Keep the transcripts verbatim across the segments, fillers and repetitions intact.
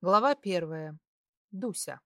Глава первая. Дуся.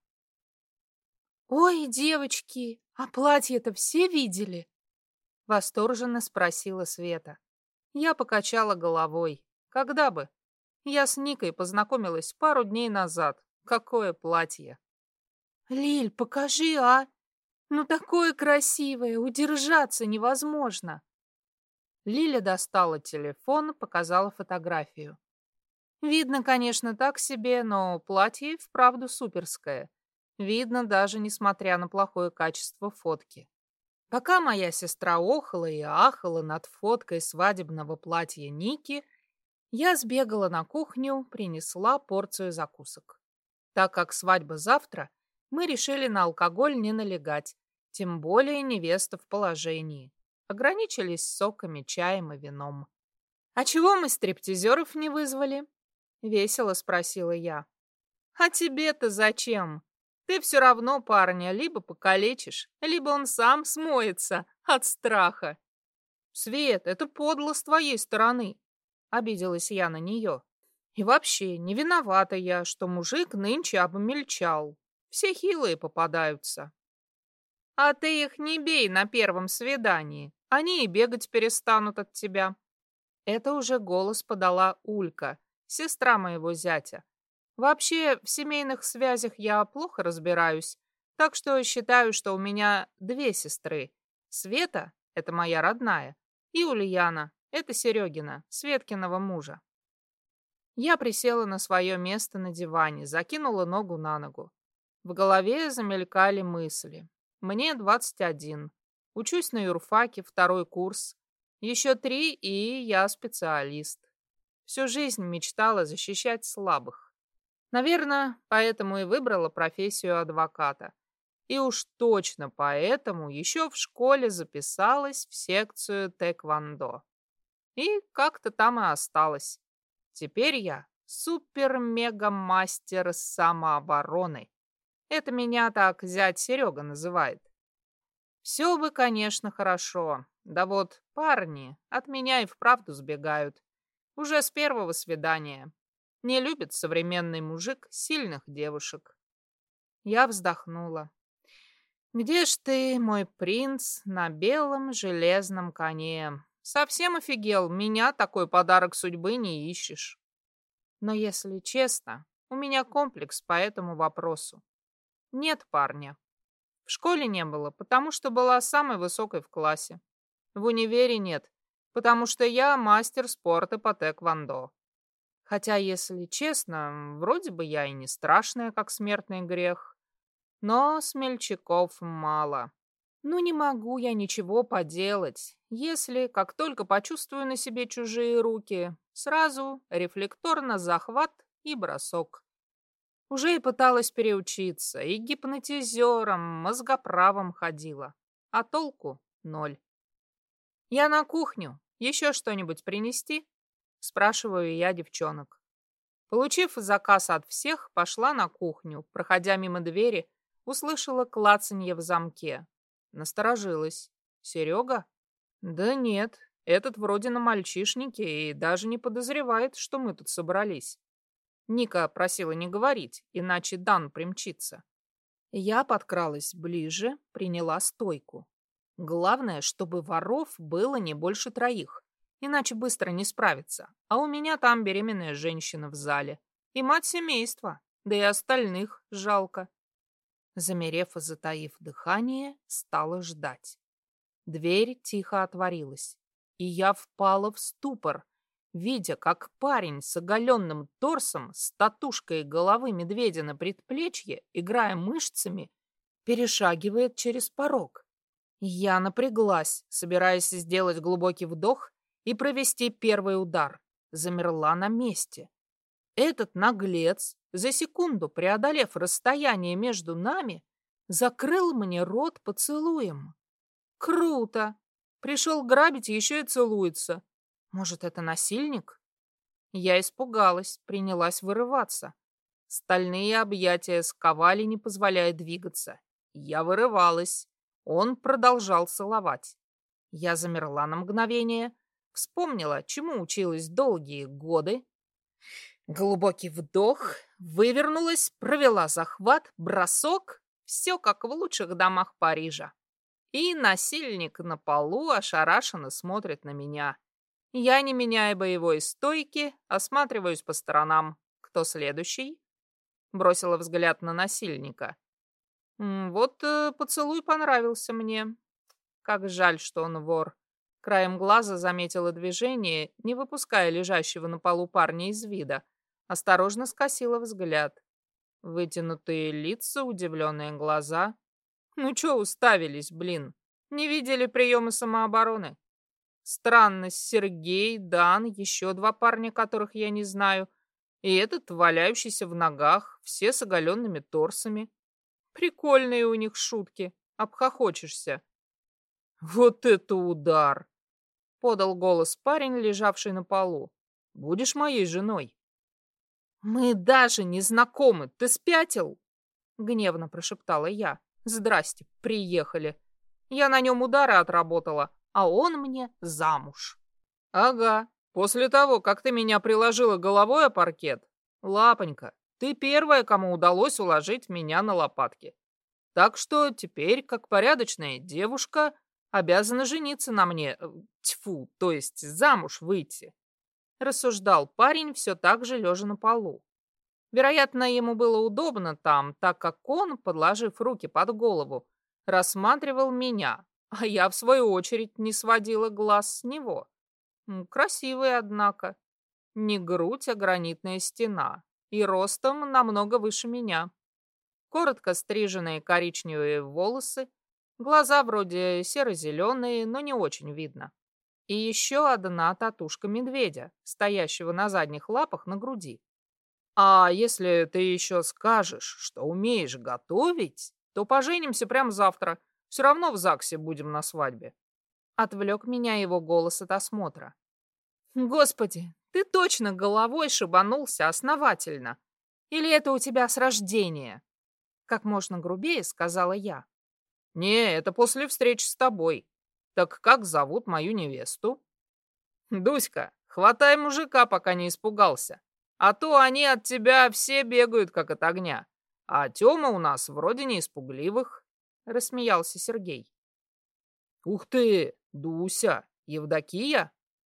«Ой, девочки, а платье-то все видели?» Восторженно спросила Света. Я покачала головой. Когда бы? Я с Никой познакомилась пару дней назад. Какое платье? «Лиль, покажи, а? Ну такое красивое, удержаться невозможно!» Лиля достала телефон, показала фотографию. Видно, конечно, так себе, но платье и вправду суперское. Видно даже несмотря на плохое качество фотки. Пока моя сестра охала и ахала над фоткой свадебного платья Ники, я сбегала на кухню, принесла порцию закусок. Так как свадьба завтра, мы решили на алкоголь не налегать, тем более невеста в положении. Ограничились соками, чаем и вином. «А чего мы стриптизеров не вызвали?» — весело спросила я. «А тебе-то зачем? Ты все равно парня либо покалечишь, либо он сам смоется от страха». «Свет, это подло с твоей стороны», — обиделась я на нее. «И вообще, не виновата я, что мужик нынче обмельчал. Все хилые попадаются». «А ты их не бей на первом свидании, они и бегать перестанут от тебя». Это уже голос подала Улька, сестра моего зятя. Вообще, в семейных связях я плохо разбираюсь, так что считаю, что у меня две сестры. Света — это моя родная, и Ульяна — это Серегина, Светкиного мужа. Я присела на свое место на диване, закинула ногу на ногу. В голове замелькали мысли. Мне двадцать один. Учусь на юрфаке, второй курс. Еще три, и я специалист. Всю жизнь мечтала защищать слабых. Наверное, поэтому и выбрала профессию адвоката. И уж точно поэтому еще в школе записалась в секцию тэквондо. И как-то там и осталась. Теперь я супер-мега-мастер самообороны. Это меня так зять Серега называет. Все бы, конечно, хорошо. Да вот парни от меня и вправду сбегают. Уже с первого свидания. Не любит современный мужик сильных девушек. Я вздохнула. «Где ж ты, мой принц, на белом железном коне? Совсем офигел, меня такой подарок судьбы не ищешь». Но, если честно, у меня комплекс по этому вопросу. Нет парня. В школе не было, потому что была самой высокой в классе. В универе нет, потому что я мастер спорта по тэквондо. Хотя, если честно, вроде бы я и не страшная, как смертный грех. Но смельчаков мало. Ну, не могу я ничего поделать, если, как только почувствую на себе чужие руки, сразу рефлекторно захват и бросок. Уже и пыталась переучиться, и гипнотизером, мозгоправом ходила. А толку ноль. «Я на кухню. Еще что-нибудь принести?» Спрашиваю я девчонок. Получив заказ от всех, пошла на кухню. Проходя мимо двери, услышала клацанье в замке. Насторожилась. «Серега?» «Да нет, этот вроде на мальчишнике и даже не подозревает, что мы тут собрались». Ника просила не говорить, иначе Дан примчится. Я подкралась ближе, приняла стойку. Главное, чтобы воров было не больше троих, иначе быстро не справиться. А у меня там беременная женщина в зале. И мать семейства, да и остальных жалко. Замерев и затаив дыхание, стала ждать. Дверь тихо отворилась, и я впала в ступор, видя, как парень с оголенным торсом, с татушкой головы медведя на предплечье, играя мышцами, перешагивает через порог. Я напряглась, собираясь сделать глубокий вдох и провести первый удар. Замерла на месте. Этот наглец, за секунду преодолев расстояние между нами, закрыл мне рот поцелуем. Круто! Пришел грабить, еще и целуется. Может, это насильник? Я испугалась, принялась вырываться. Стальные объятия сковали, не позволяя двигаться. Я вырывалась. Он продолжал целовать. Я замерла на мгновение, вспомнила, чему училась долгие годы. Глубокий вдох, вывернулась, провела захват, бросок. Все как в лучших домах Парижа. И насильник на полу ошарашенно смотрит на меня. Я, не меняя боевой стойки, осматриваюсь по сторонам. Кто следующий? Бросила взгляд на насильника. М, Вот э, поцелуй понравился мне. Как жаль, что он вор. Краем глаза заметила движение, не выпуская лежащего на полу парня из вида. Осторожно скосила взгляд. Вытянутые лица, удивленные глаза. Ну чё уставились, блин? Не видели приемы самообороны? Странно, Сергей, Дан, еще два парня, которых я не знаю. И этот, валяющийся в ногах, все с оголенными торсами. Прикольные у них шутки, обхохочешься. Вот это удар! Подал голос парень, лежавший на полу. Будешь моей женой? Мы даже не знакомы, ты спятил? Гневно прошептала я. Здрасте, приехали. Я на нем удары отработала, а он мне замуж. Ага, после того, как ты меня приложила головой о паркет. Лапонька, ты первая, кому удалось уложить меня на лопатки. Так что теперь, как порядочная девушка, обязана жениться на мне. э, Тьфу, то есть замуж выйти. Рассуждал парень, все так же лежа на полу. Вероятно, ему было удобно там, так как он, подложив руки под голову, рассматривал меня, а я, в свою очередь, не сводила глаз с него. М, Красивый, однако. Не грудь, а гранитная стена. И ростом намного выше меня. Коротко стриженные коричневые волосы, глаза вроде серо-зеленые, но не очень видно. И еще одна татушка медведя, стоящего на задних лапах на груди. А если ты еще скажешь, что умеешь готовить, то поженимся прямо завтра. Все равно в ЗАГСе будем на свадьбе. Отвлек меня его голос от осмотра. Господи, ты точно головой шибанулся основательно. Или это у тебя с рождения? Как можно грубее сказала я. Не, это после встречи с тобой. Так как зовут мою невесту? Дуська, хватай мужика, пока не испугался. А то они от тебя все бегают, как от огня. А Тёма у нас вроде не испугливых, рассмеялся Сергей. Ух ты, Дуся, Евдокия?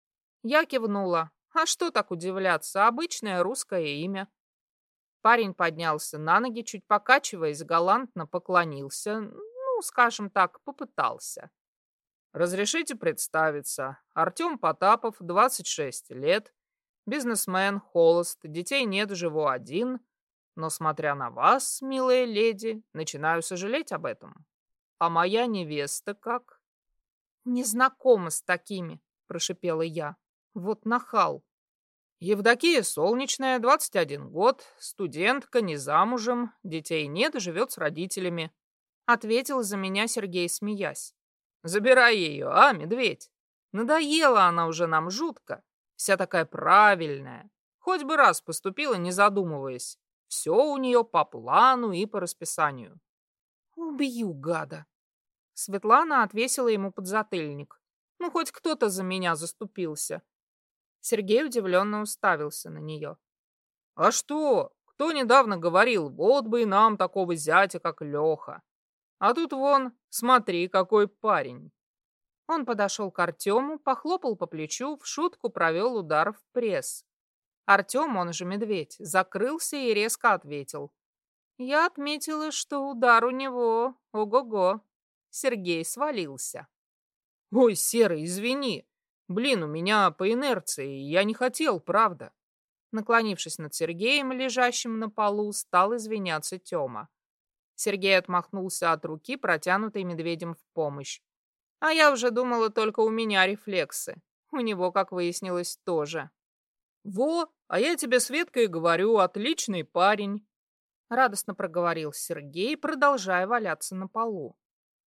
Я кивнула. А что так удивляться, обычное русское имя. Парень поднялся на ноги, чуть покачиваясь, галантно поклонился. Ну, скажем так, попытался. Разрешите представиться. Артем Потапов, двадцать шесть лет. Бизнесмен, холост, детей нет, живу один. Но, смотря на вас, милая леди, начинаю сожалеть об этом. А моя невеста как? Не знакома с такими, прошипела я. Вот нахал. Евдокия Солнечная, двадцать один год, студентка, не замужем, детей нет, живет с родителями. Ответил за меня Сергей, смеясь. Забирай ее, а, медведь? Надоела она уже нам жутко. Вся такая правильная. Хоть бы раз поступила, не задумываясь. Все у нее по плану и по расписанию. Убью, гада. Светлана отвесила ему подзатыльник. Ну, хоть кто-то за меня заступился. Сергей удивленно уставился на нее. А что? Кто недавно говорил, вот бы и нам такого зятя, как Леха. А тут вон, смотри, какой парень. Он подошел к Артему, похлопал по плечу, в шутку провел удар в пресс. Артем, он же медведь, закрылся и резко ответил. Я отметила, что удар у него, ого-го. Сергей свалился. Ой, Серый, извини. Блин, у меня по инерции, я не хотел, правда. Наклонившись над Сергеем, лежащим на полу, стал извиняться Тёма. Сергей отмахнулся от руки, протянутой медведем в помощь. А я уже думала, только у меня рефлексы. У него, как выяснилось, тоже. Во, а я тебе, Светка, и говорю, отличный парень. Радостно проговорил Сергей, продолжая валяться на полу.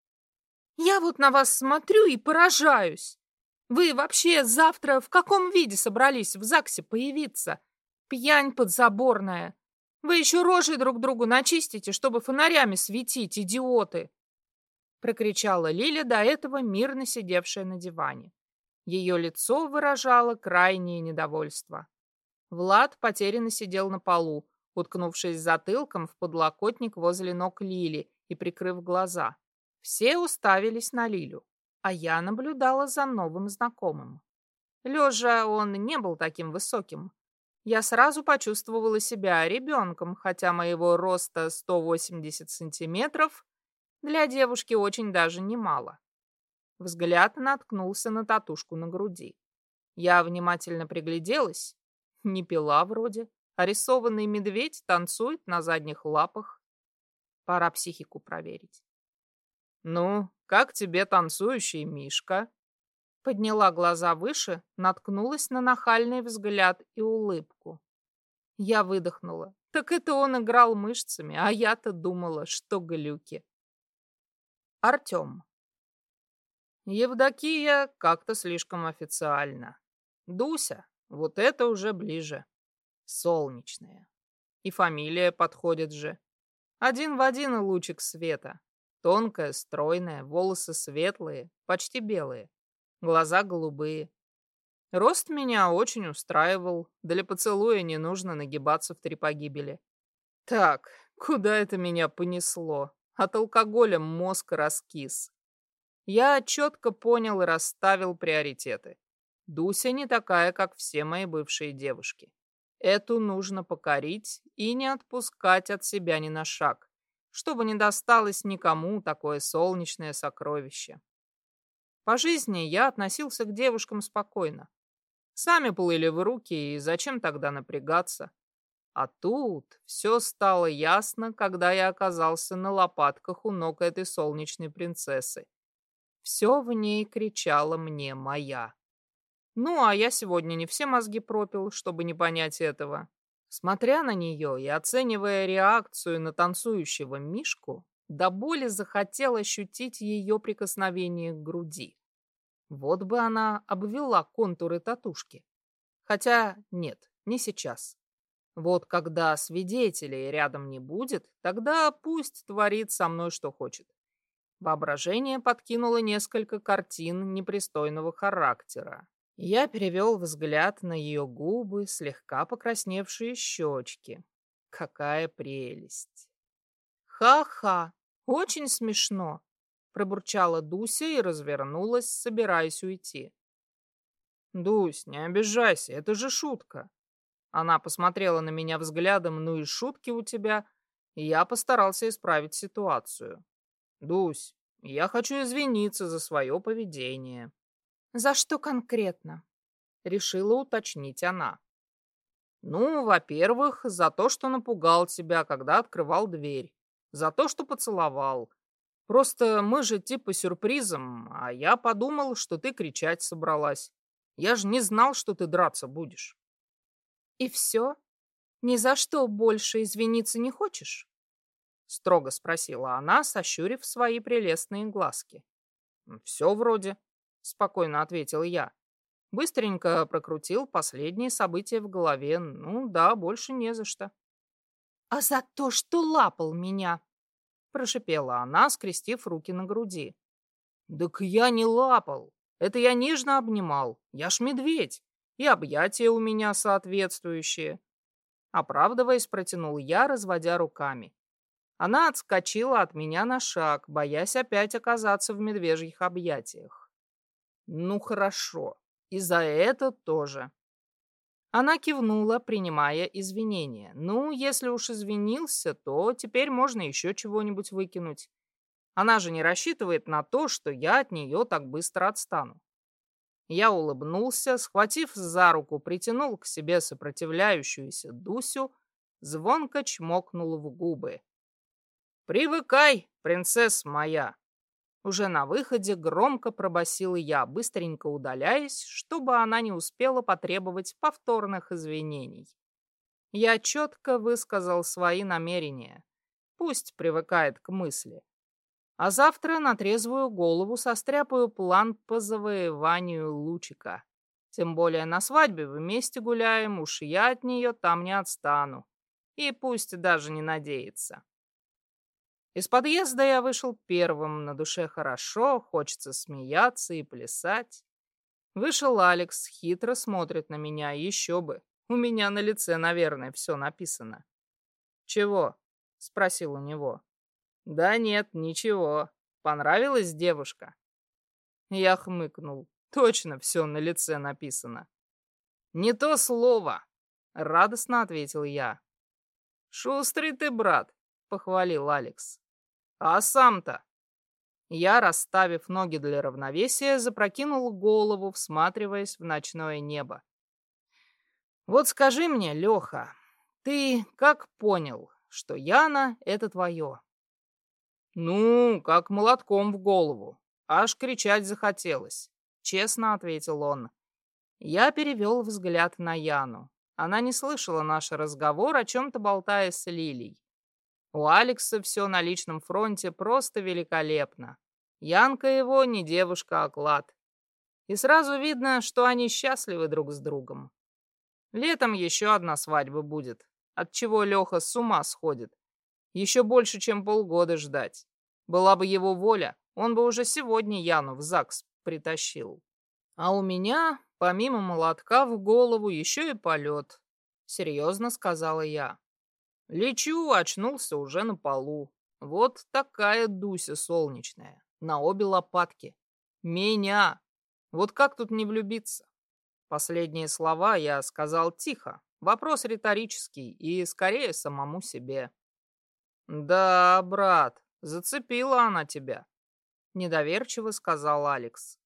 Я вот на вас смотрю и поражаюсь. Вы вообще завтра в каком виде собрались в ЗАГСе появиться? Пьянь подзаборная. Вы еще рожи друг другу начистите, чтобы фонарями светить, идиоты!» Прокричала Лиля, до этого мирно сидевшая на диване. Ее лицо выражало крайнее недовольство. Влад потерянно сидел на полу, уткнувшись затылком в подлокотник возле ног Лили и прикрыв глаза. Все уставились на Лилю, а я наблюдала за новым знакомым. Лежа он не был таким высоким. Я сразу почувствовала себя ребенком, хотя моего роста сто восемьдесят сантиметров для девушки очень даже немало. Взгляд наткнулся на татушку на груди. Я внимательно пригляделась. Не пила вроде, а рисованный медведь танцует на задних лапах. Пора психику проверить. «Ну, как тебе танцующий Мишка?» Подняла глаза выше, наткнулась на нахальный взгляд и улыбку. Я выдохнула. Так это он играл мышцами, а я-то думала, что глюки. Артем. Евдокия как-то слишком официально. Дуся, вот это уже ближе. Солнечная. И фамилия подходит же. Один в один лучик света. Тонкая, стройная, волосы светлые, почти белые. Глаза голубые. Рост меня очень устраивал. Для поцелуя не нужно нагибаться в три погибели. Так, куда это меня понесло? От алкоголя мозг раскис. Я четко понял и расставил приоритеты. Дуся не такая, как все мои бывшие девушки. Эту нужно покорить и не отпускать от себя ни на шаг, чтобы не досталось никому такое солнечное сокровище. По жизни я относился к девушкам спокойно. Сами плыли в руки, и зачем тогда напрягаться? А тут все стало ясно, когда я оказался на лопатках у ног этой солнечной принцессы. Все в ней кричало мне «моя». Ну, а я сегодня не все мозги пропил, чтобы не понять этого. Смотря на нее и оценивая реакцию на танцующего Мишку, до боли захотел ощутить ее прикосновение к груди. Вот бы она обвела контуры татушки. Хотя нет, не сейчас. Вот когда свидетелей рядом не будет, тогда пусть творит со мной что хочет. Воображение подкинуло несколько картин непристойного характера. Я перевел взгляд на ее губы, слегка покрасневшие щечки. Какая прелесть! Ха-ха, очень смешно, пробурчала Дуся и развернулась, собираясь уйти. Дусь, не обижайся, это же шутка. Она посмотрела на меня взглядом, ну и шутки у тебя, и я постарался исправить ситуацию. Дусь, я хочу извиниться за свое поведение. За что конкретно? Решила уточнить она. Ну, во-первых, за то, что напугал тебя, когда открывал дверь. За то, что поцеловал. Просто мы же типа сюрпризом, а я подумал, что ты кричать собралась. Я же не знал, что ты драться будешь. И все? Ни за что больше извиниться не хочешь? Строго спросила она, сощурив свои прелестные глазки. Все вроде, спокойно ответил я. Быстренько прокрутил последние события в голове. Ну да, больше не за что. А за то, что лапал меня, прошипела она, скрестив руки на груди. Так я не лапал. Это я нежно обнимал. Я ж медведь. И объятия у меня соответствующие. Оправдываясь, протянул я, разводя руками. Она отскочила от меня на шаг, боясь опять оказаться в медвежьих объятиях. Ну хорошо, и за это тоже. Она кивнула, принимая извинения. Ну, если уж извинился, то теперь можно еще чего-нибудь выкинуть. Она же не рассчитывает на то, что я от нее так быстро отстану. Я улыбнулся, схватив за руку, притянул к себе сопротивляющуюся Дусю, звонко чмокнул в губы. «Привыкай, принцесса моя!» Уже на выходе громко пробасил я, быстренько удаляясь, чтобы она не успела потребовать повторных извинений. Я четко высказал свои намерения. Пусть привыкает к мысли. А завтра на трезвую голову состряпаю план по завоеванию Лучика. Тем более на свадьбе вместе гуляем, уж я от нее там не отстану. И пусть даже не надеется. Из подъезда я вышел первым, на душе хорошо, хочется смеяться и плясать. Вышел Алекс, хитро смотрит на меня, еще бы. У меня на лице, наверное, все написано. «Чего?» — спросил у него. «Да нет, ничего. Понравилась девушка?» Я хмыкнул. Точно все на лице написано. «Не то слово!» — радостно ответил я. «Шустрый ты, брат!» — похвалил Алекс. «А сам-то?» Я, расставив ноги для равновесия, запрокинул голову, всматриваясь в ночное небо. «Вот скажи мне, Леха, ты как понял, что Яна — это твое?» «Ну, как молотком в голову. Аж кричать захотелось», — честно ответил он. Я перевел взгляд на Яну. Она не слышала наш разговор, о чем-то болтая с Лилей. У Алекса все на личном фронте просто великолепно. Янка его не девушка, а клад. И сразу видно, что они счастливы друг с другом. Летом еще одна свадьба будет, от чего Леха с ума сходит. Еще больше, чем полгода ждать. Была бы его воля, он бы уже сегодня Яну в ЗАГС притащил. А у меня, помимо молотка в голову, еще и полет. Серьезно сказала я. Лечу, очнулся уже на полу. Вот такая Дуся солнечная, на обе лопатки. Меня! Вот как тут не влюбиться? Последние слова я сказал тихо. Вопрос риторический и скорее самому себе. «Да, брат, зацепила она тебя», — недоверчиво сказал Алекс.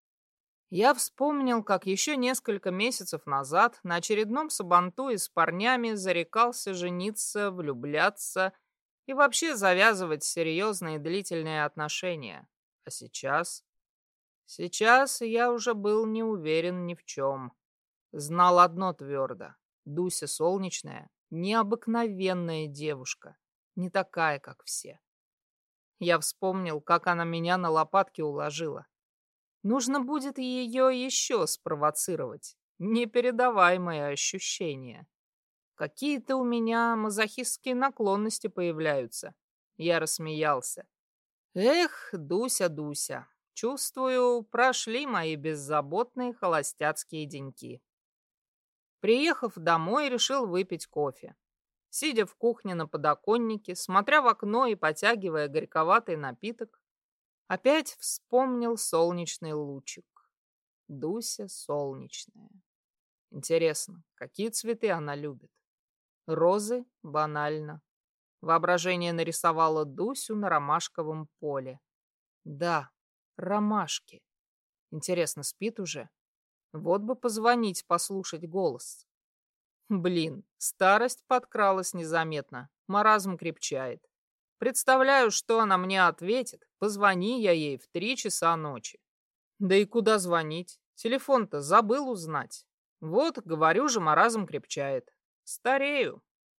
Я вспомнил, как еще несколько месяцев назад на очередном сабантуе с парнями зарекался жениться, влюбляться и вообще завязывать серьезные длительные отношения. А сейчас... Сейчас я уже был не уверен ни в чем. Знал одно твердо. Дуся солнечная, необыкновенная девушка. Не такая, как все. Я вспомнил, как она меня на лопатки уложила. Нужно будет ее еще спровоцировать. Непередаваемые ощущения. Какие-то у меня мазохистские наклонности появляются. Я рассмеялся. Эх, Дуся, Дуся. Чувствую, прошли мои беззаботные холостяцкие деньки. Приехав домой, решил выпить кофе. Сидя в кухне на подоконнике, смотря в окно и потягивая горьковатый напиток, опять вспомнил солнечный лучик. Дуся солнечная. Интересно, какие цветы она любит? Розы банально. Воображение нарисовало Дусю на ромашковом поле. Да, ромашки. Интересно, спит уже? Вот бы позвонить, послушать голос. Блин, старость подкралась незаметно. Маразм крепчает. Представляю, что она мне ответит. Позвони я ей в три часа ночи. Да и куда звонить? Телефон-то забыл узнать. Вот, говорю же, маразм крепчает. Старею.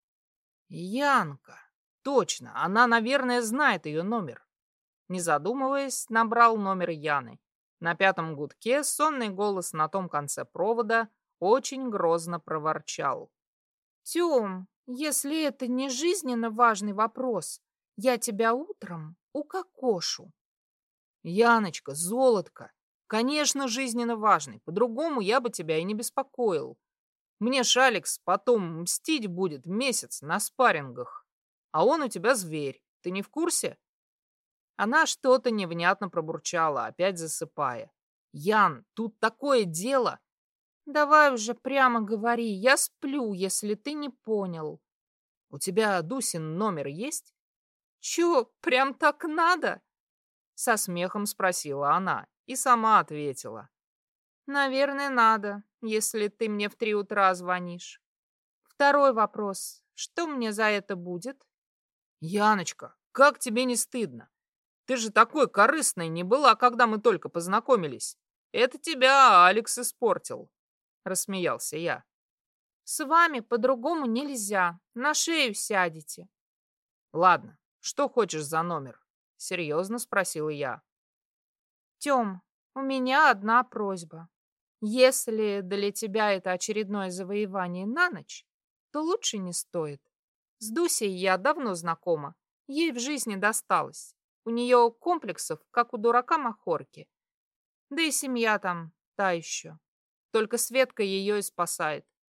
Янка. Точно, она, наверное, знает ее номер. Не задумываясь, набрал номер Яны. На пятом гудке сонный голос на том конце провода очень грозно проворчал. Тём, если это не жизненно важный вопрос, я тебя утром укокошу. Яночка, золотко, конечно, жизненно важный. По-другому я бы тебя и не беспокоил. Мне ж Алекс потом мстить будет месяц на спаррингах. А он у тебя зверь. Ты не в курсе? Она что-то невнятно пробурчала, опять засыпая. Ян, тут такое дело. Давай уже прямо говори, я сплю, если ты не понял. У тебя Дусин номер есть? Чё, прям так надо? Со смехом спросила она и сама ответила. Наверное, надо, если ты мне в три утра звонишь. Второй вопрос. Что мне за это будет? Яночка, как тебе не стыдно? Ты же такой корыстной не была, когда мы только познакомились. Это тебя Алекс испортил, рассмеялся я. С вами по-другому нельзя, на шею сядете. Ладно, что хочешь за номер? Серьезно спросила я. Тём, у меня одна просьба. Если для тебя это очередное завоевание на ночь, то лучше не стоит. С Дусей я давно знакома, ей в жизни досталось. У нее комплексов, как у дурака Махорки. Да и семья там та еще. Только Светка ее и спасает.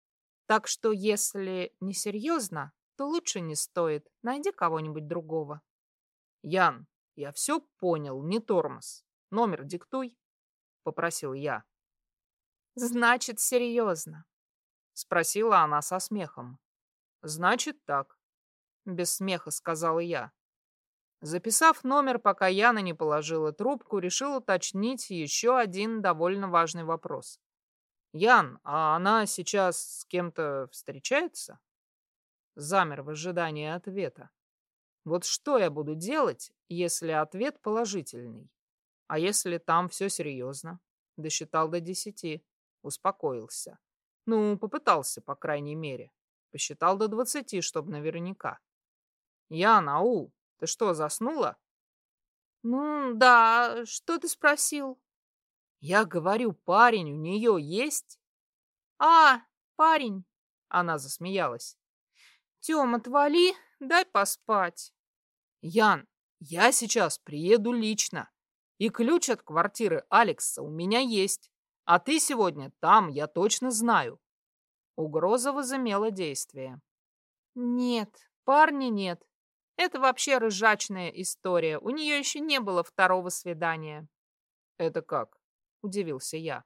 Так что, если не серьезно, то лучше не стоит. Найди кого-нибудь другого. Ян, я все понял, не тормоз. Номер диктуй, попросил я. Значит, серьезно. Спросила она со смехом. Значит так, без смеха сказала я. Записав номер, пока Яна не положила трубку, решил уточнить еще один довольно важный вопрос. «Ян, а она сейчас с кем-то встречается?» Замер в ожидании ответа. Вот что я буду делать, если ответ положительный? А если там все серьезно? Досчитал до десяти. Успокоился. Ну, попытался, по крайней мере. Посчитал до двадцати, чтобы наверняка. Ян, ау, ты что, заснула? Ну, да, что ты спросил? Я говорю, парень у нее есть? А, парень. Она засмеялась. Тём, отвали, дай поспать. Ян, я сейчас приеду лично. И ключ от квартиры Алекса у меня есть. А ты сегодня там, я точно знаю. Угроза возымела действие. Нет, парня нет. Это вообще рыжачная история. У нее еще не было второго свидания. Это как? Удивился я.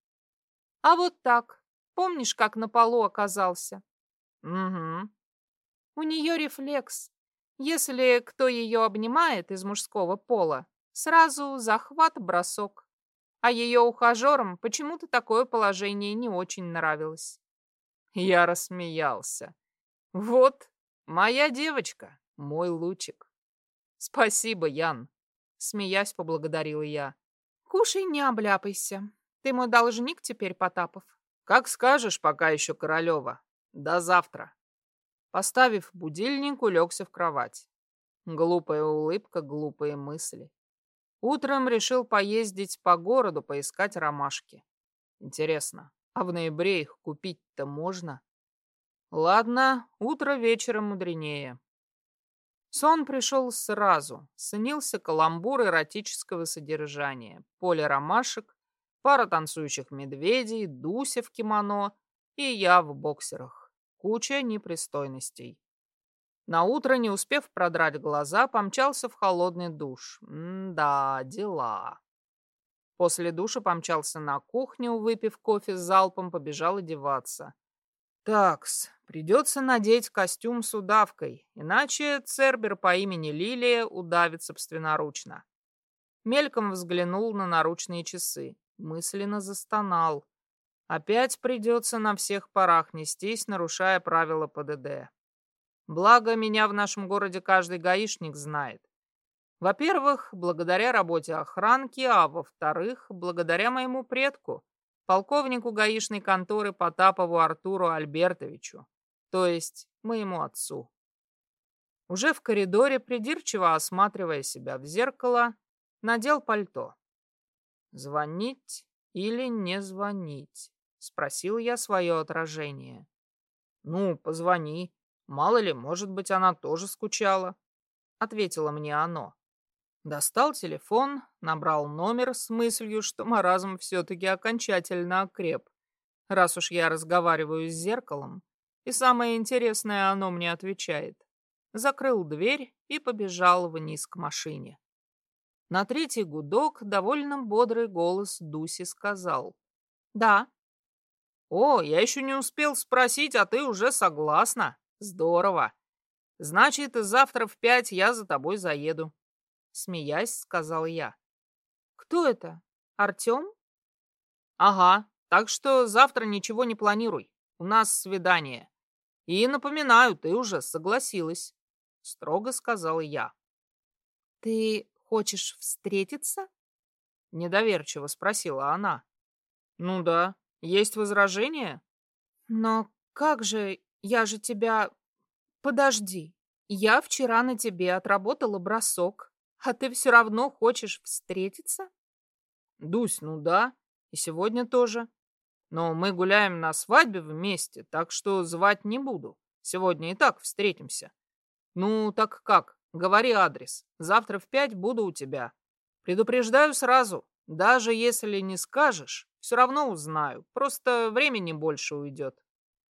А вот так. Помнишь, как на полу оказался? Угу. У нее рефлекс. Если кто ее обнимает из мужского пола, сразу захват-бросок. А ее ухажерам почему-то такое положение не очень нравилось. Я рассмеялся. Вот, моя девочка, мой лучик. Спасибо, Ян. Смеясь, поблагодарила я. Кушай, не обляпайся. Ты мой должник теперь, Потапов. Как скажешь, пока еще Королева. До завтра. Поставив будильник, улегся в кровать. Глупая улыбка, глупые мысли. Утром решил поездить по городу, поискать ромашки. Интересно, а в ноябре их купить-то можно? Ладно, утро вечером мудренее. Сон пришел сразу. Снился каламбур эротического содержания. Поле ромашек, пара танцующих медведей, Дуся в кимоно и я в боксерах. Куча непристойностей. Наутро, не успев продрать глаза, помчался в холодный душ. М-да, дела. После душа помчался на кухню, выпив кофе с залпом, побежал одеваться. Такс, придется надеть костюм с удавкой, иначе цербер по имени Лилия удавит собственноручно. Мельком взглянул на наручные часы, мысленно застонал. Опять придется на всех парах нестись, нарушая правила ПДД. Благо, меня в нашем городе каждый гаишник знает. Во-первых, благодаря работе охранки, а во-вторых, благодаря моему предку, полковнику гаишной конторы Потапову Артуру Альбертовичу, то есть моему отцу. Уже в коридоре, придирчиво осматривая себя в зеркало, надел пальто. «Звонить или не звонить?» — спросил я свое отражение. «Ну, позвони. Мало ли, может быть, она тоже скучала», — ответило мне оно. Достал телефон, набрал номер с мыслью, что маразм все-таки окончательно окреп, раз уж я разговариваю с зеркалом, и самое интересное, оно мне отвечает. Закрыл дверь и побежал вниз к машине. На третий гудок довольно бодрый голос Дуси сказал: «Да». «О, я еще не успел спросить, а ты уже согласна. Здорово. Значит, завтра в пять я за тобой заеду», — смеясь, сказал я. «Кто это? Артем?» «Ага, так что завтра ничего не планируй. У нас свидание. И напоминаю, ты уже согласилась», — строго сказал я. «Ты хочешь встретиться?» — недоверчиво спросила она. «Ну да. Есть возражения?» «Но как же, я же тебя... Подожди, я вчера на тебе отработала бросок, а ты все равно хочешь встретиться?» «Дусь, ну да, и сегодня тоже. Но мы гуляем на свадьбе вместе, так что звать не буду. Сегодня и так встретимся. Ну, так как? Говори адрес. Завтра в пять буду у тебя. Предупреждаю сразу, даже если не скажешь, все равно узнаю. Просто времени больше уйдет».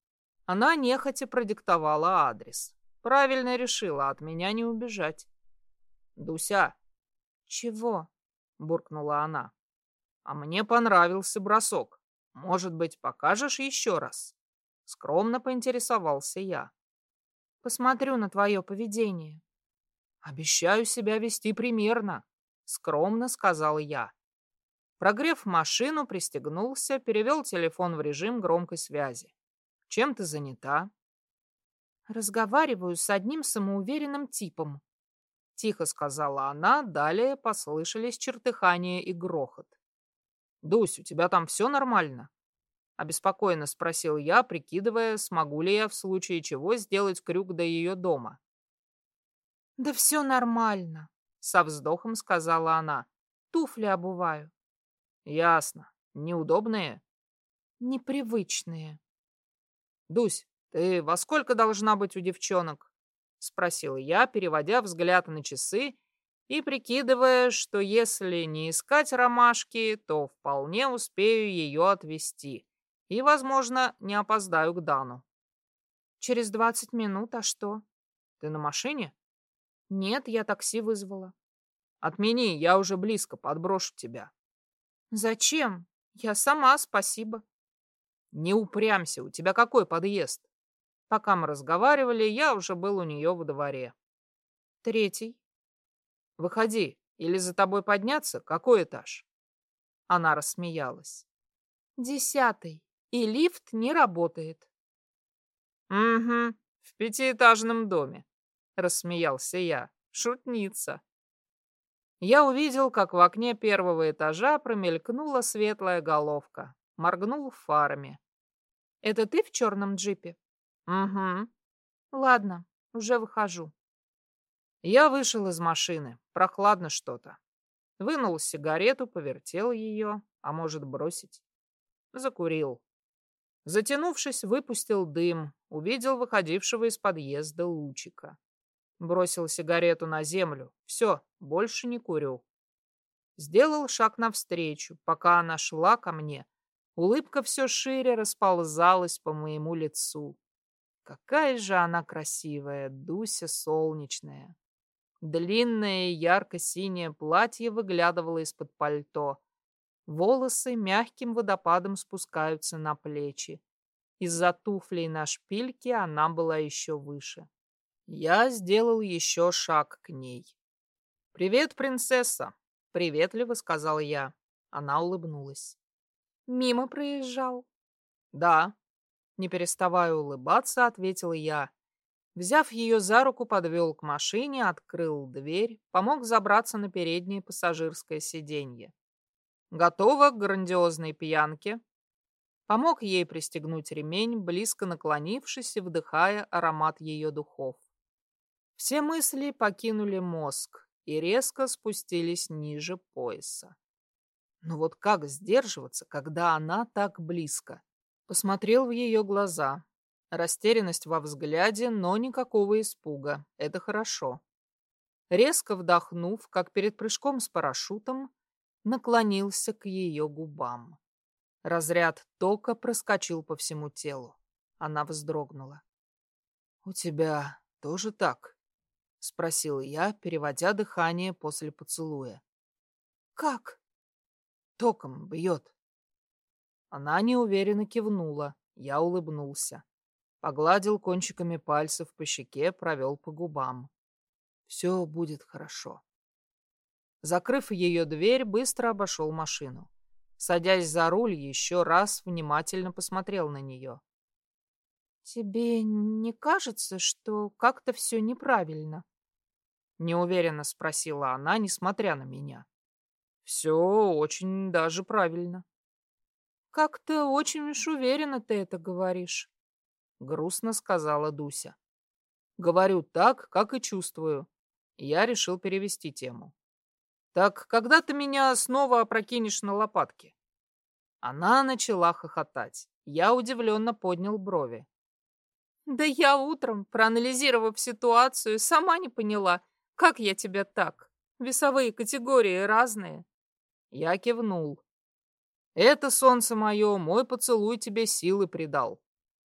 Она нехотя продиктовала адрес. Правильно решила, от меня не убежать. «Дуся!» «Чего?» — буркнула она. «А мне понравился бросок. Может быть, покажешь еще раз?» Скромно поинтересовался я. «Посмотрю на твое поведение». «Обещаю себя вести примерно», — скромно сказал я. Прогрев машину, пристегнулся, перевел телефон в режим громкой связи. «Чем ты занята?» «Разговариваю с одним самоуверенным типом», — тихо сказала она, далее послышались чертыхания и грохот. «Дусь, у тебя там все нормально?» — обеспокоенно спросил я, прикидывая, смогу ли я в случае чего сделать крюк до ее дома. «Да все нормально», — со вздохом сказала она. «Туфли обуваю». «Ясно. Неудобные?» «Непривычные». «Дусь, ты во сколько должна быть у девчонок?» — спросил я, переводя взгляд на часы и прикидывая, что если не искать ромашки, то вполне успею ее отвезти и, возможно, не опоздаю к Дану. «Через двадцать минут, а что?» «Ты на машине?» «Нет, я такси вызвала». «Отмени, я уже близко, подброшу тебя». «Зачем? Я сама, спасибо». «Не упрямься, у тебя какой подъезд?» Пока мы разговаривали, я уже был у нее во дворе. «Третий». «Выходи, или за тобой подняться? Какой этаж?» Она рассмеялась. «Десятый, и лифт не работает». «Угу, в пятиэтажном доме», — рассмеялся я. «Шутница». Я увидел, как в окне первого этажа промелькнула светлая головка. Моргнул фарами. «Это ты в черном джипе?» «Угу». «Ладно, уже выхожу». Я вышел из машины. Прохладно что-то. Вынул сигарету, повертел ее, а может бросить. Закурил. Затянувшись, выпустил дым, увидел выходившего из подъезда Лучика. Бросил сигарету на землю. Все, больше не курю. Сделал шаг навстречу. Пока она шла ко мне, улыбка все шире расползалась по моему лицу. Какая же она красивая, Дуся солнечная. Длинное ярко-синее платье выглядывало из-под пальто. Волосы мягким водопадом спускаются на плечи. Из-за туфлей на шпильке она была еще выше. Я сделал еще шаг к ней. «Привет, принцесса!» — приветливо сказал я. Она улыбнулась. «Мимо проезжал?» «Да». Не переставая улыбаться, ответил я. Взяв ее за руку, подвел к машине, открыл дверь, помог забраться на переднее пассажирское сиденье. «Готова к грандиозной пьянке?» Помог ей пристегнуть ремень, близко наклонившись и вдыхая аромат ее духов. Все мысли покинули мозг и резко спустились ниже пояса. Но вот как сдерживаться, когда она так близко? Посмотрел в ее глаза. Растерянность во взгляде, но никакого испуга. Это хорошо. Резко вдохнув, как перед прыжком с парашютом, наклонился к ее губам. Разряд тока проскочил по всему телу. Она вздрогнула. «У тебя тоже так?» — спросил я, переводя дыхание после поцелуя. «Как?» «Током бьет». Она неуверенно кивнула. Я улыбнулся. Погладил кончиками пальцев по щеке, провел по губам. «Все будет хорошо». Закрыв ее дверь, быстро обошел машину. Садясь за руль, еще раз внимательно посмотрел на нее. «Тебе не кажется, что как-то все неправильно?» Неуверенно спросила она, несмотря на меня. «Все очень даже правильно». «Как-то очень уж уверенно ты это говоришь», — грустно сказала Дуся. «Говорю так, как и чувствую». Я решил перевести тему. «Так когда ты меня снова опрокинешь на лопатки?» Она начала хохотать. Я удивленно поднял брови. «Да я утром, проанализировав ситуацию, сама не поняла, как я тебя так. Весовые категории разные». Я кивнул. «Это, солнце мое, мой поцелуй тебе силы придал».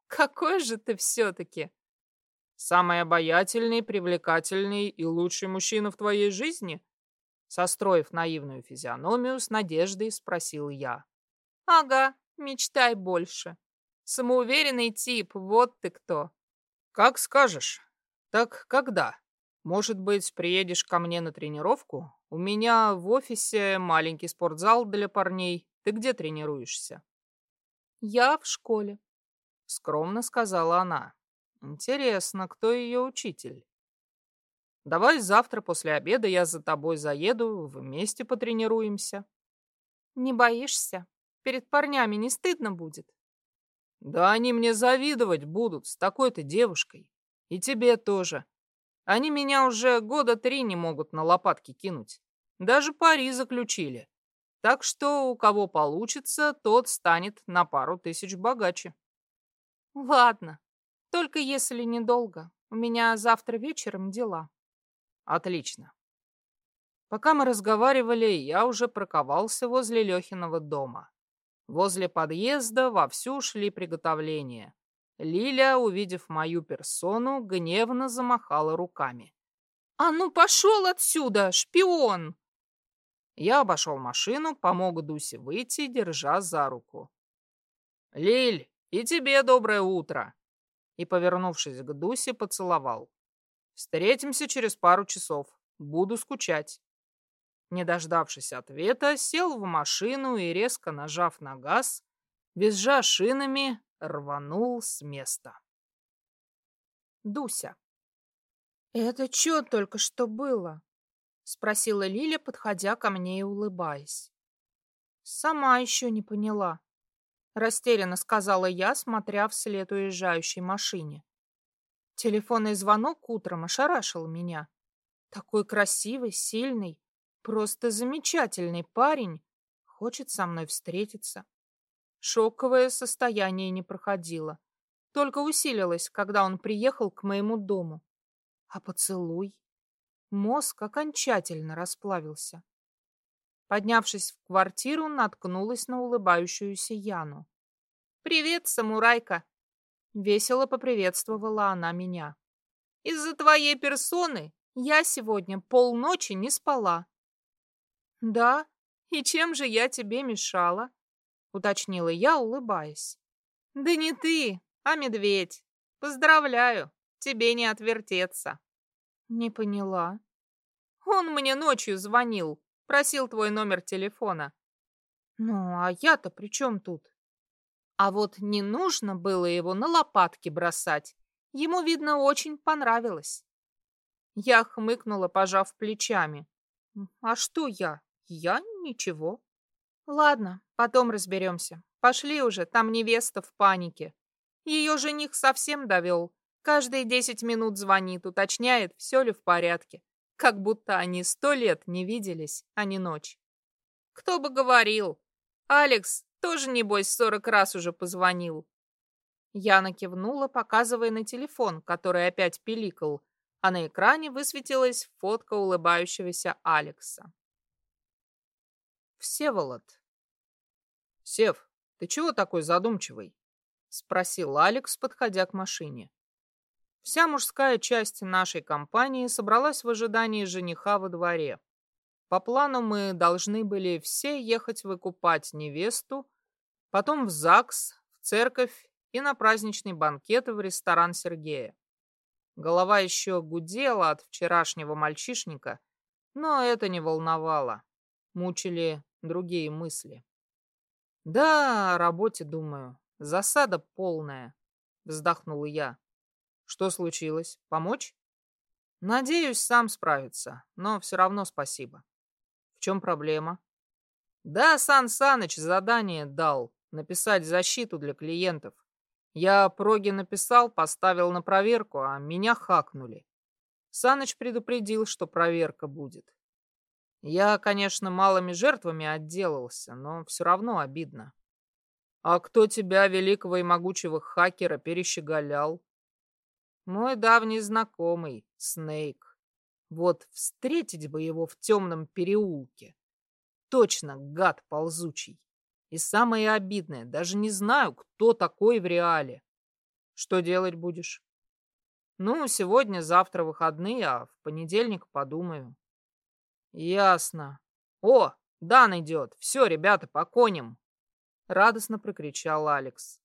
Какой же ты все-таки? Самый обаятельный, привлекательный и лучший мужчина в твоей жизни? Состроив наивную физиономию, с надеждой спросил я. Ага, мечтай больше. Самоуверенный тип, вот ты кто. Как скажешь. Так когда? Может быть, приедешь ко мне на тренировку? У меня в офисе маленький спортзал для парней. Ты где тренируешься? Я в школе, Скромно сказала она. Интересно, кто ее учитель? Давай завтра после обеда я за тобой заеду, вместе потренируемся. Не боишься? Перед парнями не стыдно будет? Да они мне завидовать будут с такой-то девушкой. И тебе тоже. Они меня уже года три не могут на лопатки кинуть. Даже пари заключили. Так что у кого получится, тот станет на пару тысяч богаче. Ладно, только если недолго. У меня завтра вечером дела. Отлично. Пока мы разговаривали, я уже парковался возле Лехиного дома. Возле подъезда вовсю шли приготовления. Лиля, увидев мою персону, гневно замахала руками. «А ну пошел отсюда, шпион!» Я обошел машину, помог Дусе выйти, держа за руку. «Лиль, и тебе доброе утро!» И, повернувшись к Дусе, поцеловал. «Встретимся через пару часов. Буду скучать». Не дождавшись ответа, сел в машину и, резко нажав на газ, визжа шинами, рванул с места. Дуся. «Это что только что было?» — спросила Лиля, подходя ко мне и улыбаясь. «Сама еще не поняла», — растерянно сказала я, смотря вслед уезжающей машине. Телефонный звонок утром ошарашил меня. Такой красивый, сильный, просто замечательный парень хочет со мной встретиться. Шоковое состояние не проходило, только усилилось, когда он приехал к моему дому. А поцелуй? Мозг окончательно расплавился. Поднявшись в квартиру, наткнулась на улыбающуюся Яну. «Привет, самурайка!» Весело поприветствовала она меня. «Из-за твоей персоны я сегодня полночи не спала». «Да? И чем же я тебе мешала?» Уточнила я, улыбаясь. «Да не ты, а медведь. Поздравляю, тебе не отвертеться». «Не поняла». «Он мне ночью звонил, просил твой номер телефона». «Ну, а я-то при чем тут?» А вот не нужно было его на лопатки бросать. Ему, видно, очень понравилось. Я хмыкнула, пожав плечами. А что я? Я ничего. Ладно, потом разберемся. Пошли уже, там невеста в панике. Ее жених совсем довел. Каждые десять минут звонит, уточняет, все ли в порядке. Как будто они сто лет не виделись, а не ночь. Кто бы говорил. Алекс тоже, небось, сорок раз уже позвонил. Яна кивнула, показывая на телефон, который опять пиликал, а на экране высветилась фотка улыбающегося Алекса. Всеволод. «Сев, ты чего такой задумчивый?» — спросил Алекс, подходя к машине. Вся мужская часть нашей компании собралась в ожидании жениха во дворе. По плану мы должны были все ехать выкупать невесту, потом в ЗАГС, в церковь и на праздничный банкет в ресторан Сергея. Голова еще гудела от вчерашнего мальчишника, но это не волновало. Мучили другие мысли. «Да, о работе думаю. Засада полная», — вздохнула я. «Что случилось? Помочь?» «Надеюсь, сам справиться, но все равно спасибо». «В чем проблема?» «Да, Сан Саныч задание дал написать защиту для клиентов. Я проги написал, поставил на проверку, а меня хакнули. Саныч предупредил, что проверка будет. Я, конечно, малыми жертвами отделался, но все равно обидно». «А кто тебя, великого и могучего хакера, перещеголял?» «Мой давний знакомый, Снейк. Вот встретить бы его в темном переулке. Точно гад ползучий. И самое обидное, даже не знаю, кто такой в реале». Что делать будешь? Ну, сегодня-завтра выходные, а в понедельник подумаю. Ясно. О, Дан идет. Все, ребята, по коням. Радостно прокричал Алекс.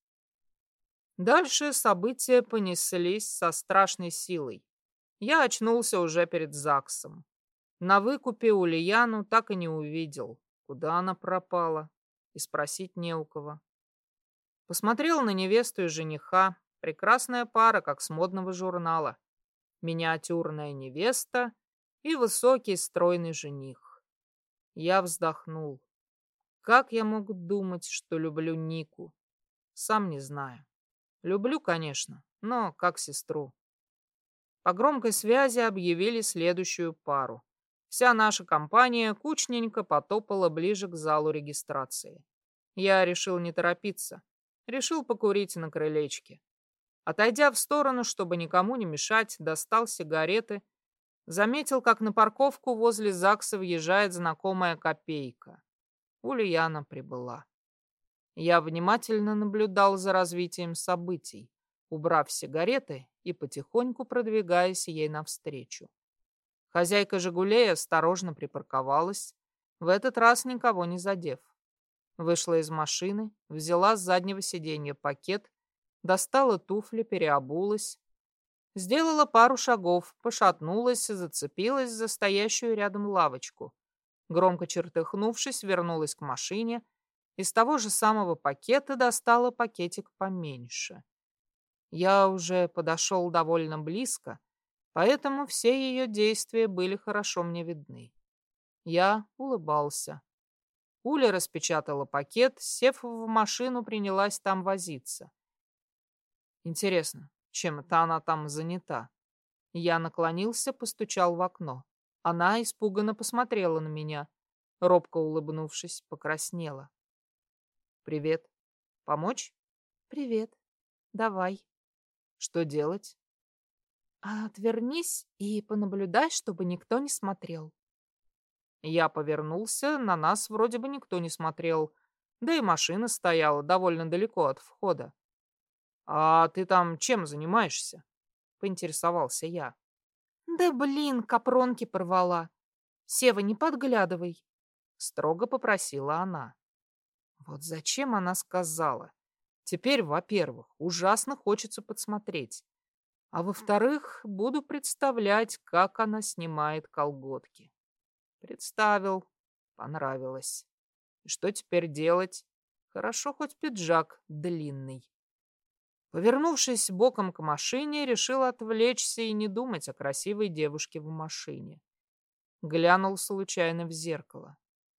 Дальше события понеслись со страшной силой. Я очнулся уже перед ЗАГСом. На выкупе Ульяну так и не увидел. Куда она пропала? И спросить не у кого. Посмотрел на невесту и жениха. Прекрасная пара, как с модного журнала. Миниатюрная невеста и высокий стройный жених. Я вздохнул. Как я мог думать, что люблю Нику? Сам не знаю. Люблю, конечно, но как сестру. По громкой связи объявили следующую пару. Вся наша компания кучненько потопала ближе к залу регистрации. Я решил не торопиться. Решил покурить на крылечке. Отойдя в сторону, чтобы никому не мешать, достал сигареты. Заметил, как на парковку возле ЗАГСа въезжает знакомая копейка. Ульяна прибыла. Я внимательно наблюдал за развитием событий, убрав сигареты и потихоньку продвигаясь ей навстречу. Хозяйка «Жигулей» осторожно припарковалась, в этот раз никого не задев. Вышла из машины, взяла с заднего сиденья пакет, достала туфли, переобулась, сделала пару шагов, пошатнулась, зацепилась за стоящую рядом лавочку. Громко чертыхнувшись, вернулась к машине, из того же самого пакета достала пакетик поменьше. Я уже подошел довольно близко, поэтому все ее действия были хорошо мне видны. Я улыбался. Уля распечатала пакет, сев в машину, принялась там возиться. Интересно, чем это она там занята? Я наклонился, постучал в окно. Она испуганно посмотрела на меня, робко улыбнувшись, покраснела. «Привет. Помочь?» «Привет. Давай». «Что делать?» «Отвернись и понаблюдай, чтобы никто не смотрел». Я повернулся, на нас вроде бы никто не смотрел, да и машина стояла довольно далеко от входа. «А ты там чем занимаешься?» — поинтересовался я. «Да блин, капронки порвала. Сева, не подглядывай», — строго попросила она. Вот зачем она сказала? Теперь, во-первых, ужасно хочется подсмотреть. А во-вторых, буду представлять, как она снимает колготки. Представил. Понравилось. И что теперь делать? Хорошо, хоть пиджак длинный. Повернувшись боком к машине, решил отвлечься и не думать о красивой девушке в машине. Глянул случайно в зеркало.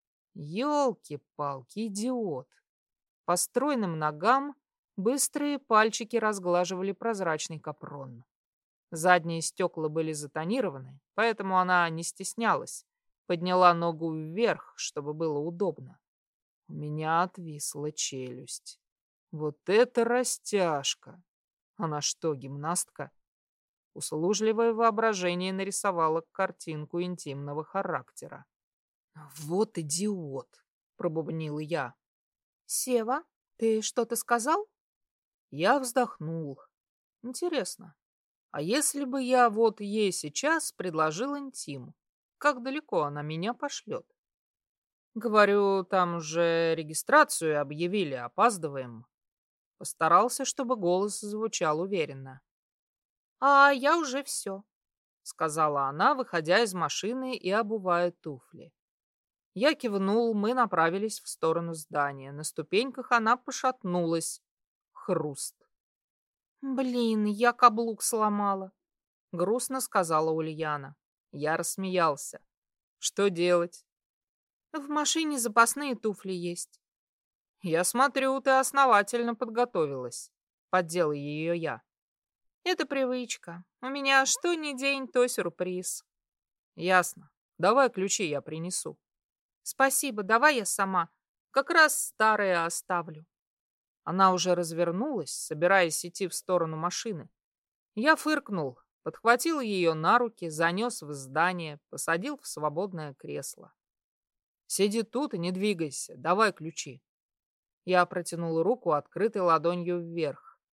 Ёлки-палки, идиот. По стройным ногам быстрые пальчики разглаживали прозрачный капрон. Задние стекла были затонированы, поэтому она не стеснялась. Подняла ногу вверх, чтобы было удобно. У меня отвисла челюсть. Вот это растяжка! Она что, гимнастка? Услужливое воображение нарисовало картинку интимного характера. «Вот идиот!» — пробубнил я. «Сева, ты что-то сказал?» Я вздохнул. Интересно, а если бы я вот ей сейчас предложил интим, как далеко она меня пошлет? Говорю, там уже регистрацию объявили, опаздываем. Постарался, чтобы голос звучал уверенно. «А я уже все», — сказала она, выходя из машины и обувая туфли. Я кивнул, мы направились в сторону здания. На ступеньках она пошатнулась. Хруст. «Блин, я каблук сломала», — грустно сказала Ульяна. Я рассмеялся. Что делать? «В машине запасные туфли есть». Я смотрю, ты основательно подготовилась. Поддел ее я. «Это привычка. У меня что ни день, то сюрприз». Ясно. Давай ключи я принесу. «Спасибо, давай я сама. Как раз старые оставлю». Она уже развернулась, собираясь идти в сторону машины. Я фыркнул, подхватил ее на руки, занес в здание, посадил в свободное кресло. «Сиди тут и не двигайся, давай ключи». Я протянул руку, открытой ладонью вверх.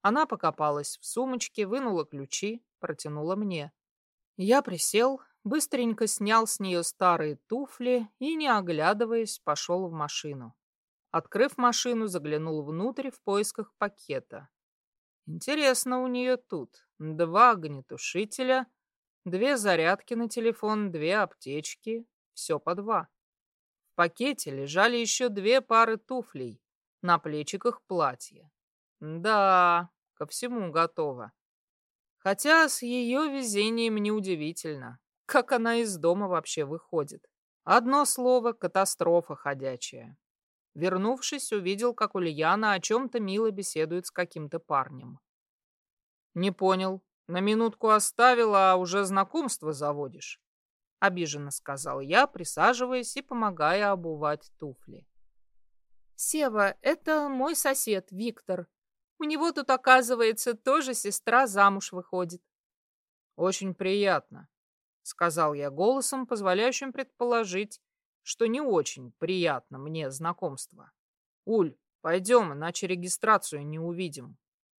Она покопалась в сумочке, вынула ключи, протянула мне. Я присел, быстренько снял с нее старые туфли и, не оглядываясь, пошел в машину. Открыв машину, заглянул внутрь в поисках пакета. Интересно у нее тут. Два огнетушителя, две зарядки на телефон, две аптечки. Все по два. В пакете лежали еще две пары туфлей, на плечиках платья. Да, ко всему готово. Хотя с ее везением неудивительно, как она из дома вообще выходит. Одно слово — катастрофа ходячая. Вернувшись, увидел, как Ульяна о чем-то мило беседует с каким-то парнем. «Не понял. На минутку оставила, а уже знакомство заводишь?» — обиженно сказал я, присаживаясь и помогая обувать туфли. «Сева, это мой сосед Виктор. У него тут, оказывается, тоже сестра замуж выходит». «Очень приятно», — сказал я голосом, позволяющим предположить, что не очень приятно мне знакомство. «Уль, пойдем, иначе регистрацию не увидим».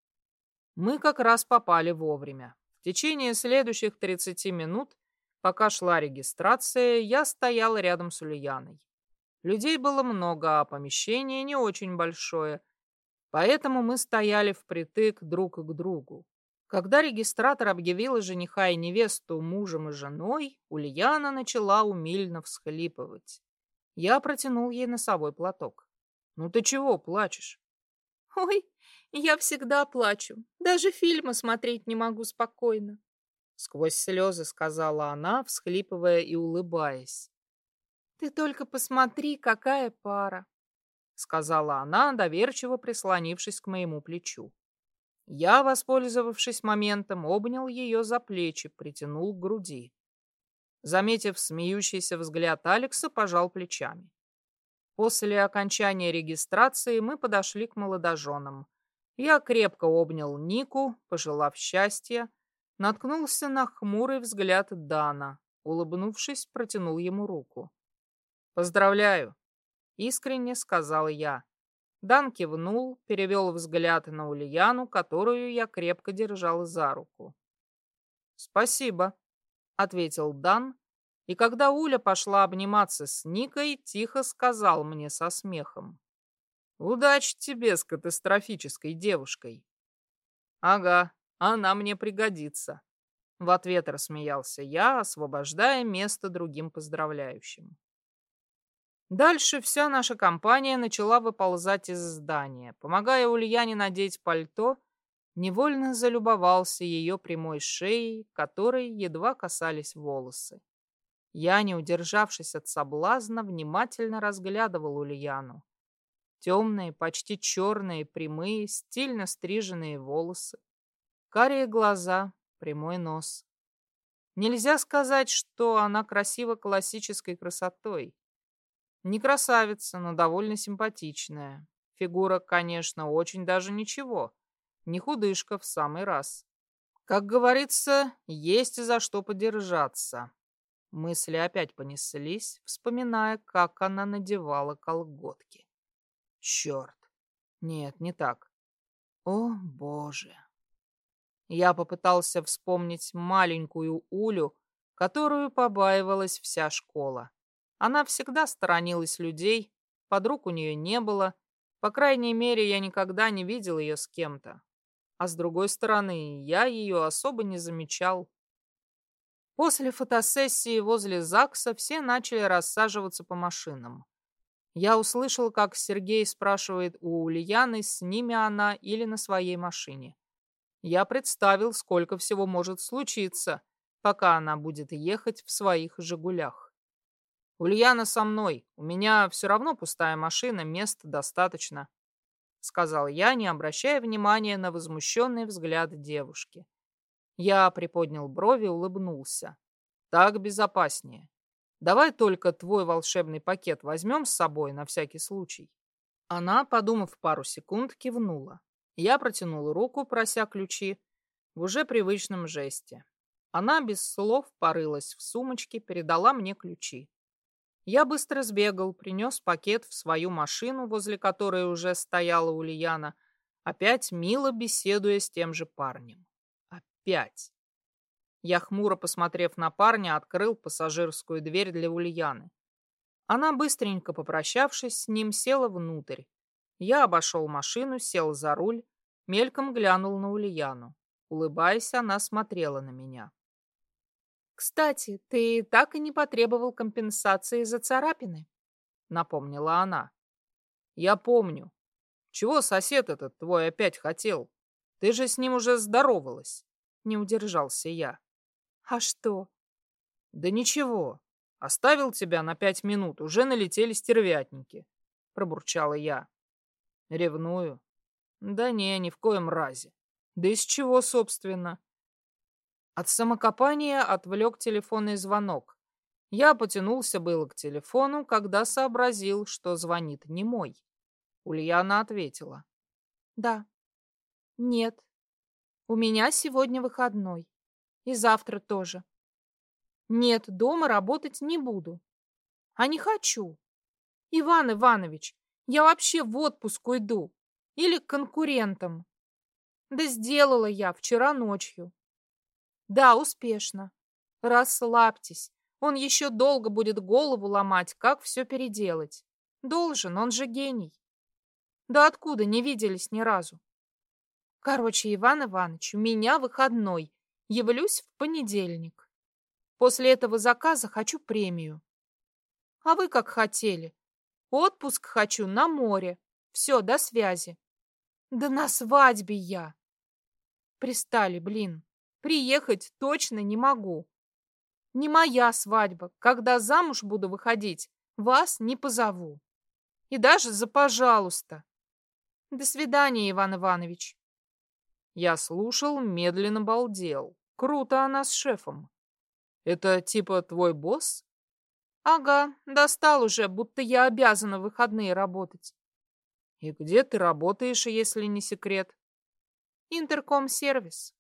Мы как раз попали вовремя. В течение следующих тридцати минут, пока шла регистрация, я стоял рядом с Ульяной. Людей было много, а помещение не очень большое, поэтому мы стояли впритык друг к другу. Когда регистратор объявила жениха и невесту мужем и женой, Ульяна начала умильно всхлипывать. Я протянул ей носовой платок. «Ну ты чего плачешь?» «Ой, я всегда плачу. Даже фильмы смотреть не могу спокойно», — сквозь слезы сказала она, всхлипывая и улыбаясь. «Ты только посмотри, какая пара», — сказала она, доверчиво прислонившись к моему плечу. Я, воспользовавшись моментом, обнял ее за плечи, притянул к груди. Заметив смеющийся взгляд Алекса, пожал плечами. После окончания регистрации мы подошли к молодоженам. Я крепко обнял Нику, пожелав счастья, наткнулся на хмурый взгляд Дана, улыбнувшись, протянул ему руку. «Поздравляю!» — искренне сказал я. Дан кивнул, перевел взгляд на Ульяну, которую я крепко держал за руку. «Спасибо», — ответил Дан, и когда Уля пошла обниматься с Никой, тихо сказал мне со смехом. «Удачи тебе с катастрофической девушкой». «Ага, она мне пригодится», — в ответ рассмеялся я, освобождая место другим поздравляющим. Дальше вся наша компания начала выползать из здания. Помогая Ульяне надеть пальто, невольно залюбовался ее прямой шеей, которой едва касались волосы. Я, не удержавшись от соблазна, внимательно разглядывал Ульяну. Темные, почти черные, прямые, стильно стриженные волосы, карие глаза, прямой нос. Нельзя сказать, что она красива классической красотой. Не красавица, но довольно симпатичная. Фигура, конечно, очень даже ничего. Не худышка в самый раз. Как говорится, есть за что подержаться. Мысли опять понеслись, вспоминая, как она надевала колготки. Черт. Нет, не так. О, Боже. Я попытался вспомнить маленькую Улю, которую побаивалась вся школа. Она всегда сторонилась людей, подруг у нее не было. По крайней мере, я никогда не видел ее с кем-то. А с другой стороны, я ее особо не замечал. После фотосессии возле ЗАГСа все начали рассаживаться по машинам. Я услышал, как Сергей спрашивает у Ульяны, с ними она или на своей машине. Я представил, сколько всего может случиться, пока она будет ехать в своих «Жигулях». «Ульяна со мной. У меня все равно пустая машина, места достаточно», — сказал я, не обращая внимания на возмущенный взгляд девушки. Я приподнял брови, улыбнулся. «Так безопаснее. Давай только твой волшебный пакет возьмем с собой на всякий случай». Она, подумав пару секунд, кивнула. Я протянул руку, прося ключи, в уже привычном жесте. Она без слов порылась в сумочке, передала мне ключи. Я быстро сбегал, принес пакет в свою машину, возле которой уже стояла Ульяна, Опять мило беседуя с тем же парнем. Опять. Я, хмуро посмотрев на парня, открыл пассажирскую дверь для Ульяны. Она, быстренько попрощавшись с ним, села внутрь. Я обошел машину, сел за руль, мельком глянул на Ульяну. Улыбаясь, она смотрела на меня. «Кстати, ты так и не потребовал компенсации за царапины», — напомнила она. «Я помню. Чего сосед этот твой опять хотел? Ты же с ним уже здоровалась», — не удержался я. «А что?» «Да ничего. Оставил тебя на пять минут, уже налетели стервятники», — пробурчала я. «Ревную? Да не, ни в коем разе. Да из чего, собственно?» От самокопания отвлек телефонный звонок. Я потянулся было к телефону, когда сообразил, что звонит не мой. Ульяна ответила. «Да». «Нет. У меня сегодня выходной. И завтра тоже. Нет, дома работать не буду. А не хочу. Иван Иванович, я вообще в отпуск уйду. Или к конкурентам. Да сделала я вчера ночью. Да, успешно. Расслабьтесь. Он еще долго будет голову ломать, как все переделать. Должен, он же гений. Да откуда не виделись ни разу? Короче, Иван Иванович, у меня выходной. Явлюсь в понедельник. После этого заказа хочу премию. А вы как хотели? Отпуск хочу на море. Все, до связи. Да на свадьбе я. Пристали, блин. Приехать точно не могу. Не моя свадьба. Когда замуж буду выходить, вас не позову. И даже за пожалуйста. До свидания, Иван Иванович. Я слушал, медленно балдел. Круто она с шефом. Это типа твой босс? Ага, достал уже, будто я обязана в выходные работать. И где ты работаешь, если не секрет? Интерком-сервис.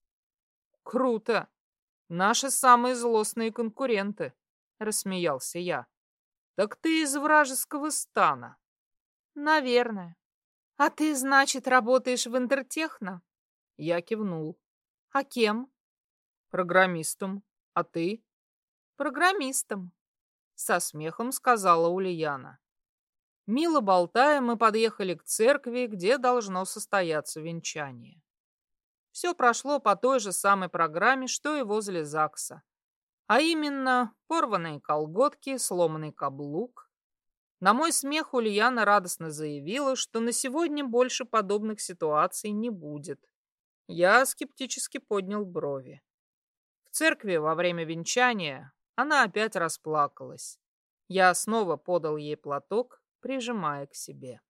Круто. Наши самые злостные конкуренты, рассмеялся я. Так ты из вражеского стана. Наверное. А ты, значит, работаешь в Интертехно? Я кивнул. А кем? Программистом. А ты? Программистом. Со смехом сказала Ульяна. Мило болтая, мы подъехали к церкви, где должно состояться венчание. Все прошло по той же самой программе, что и возле ЗАГСа. А именно, порванные колготки, сломанный каблук. На мой смех Ульяна радостно заявила, что на сегодня больше подобных ситуаций не будет. Я скептически поднял брови. В церкви во время венчания она опять расплакалась. Я снова подал ей платок, прижимая к себе.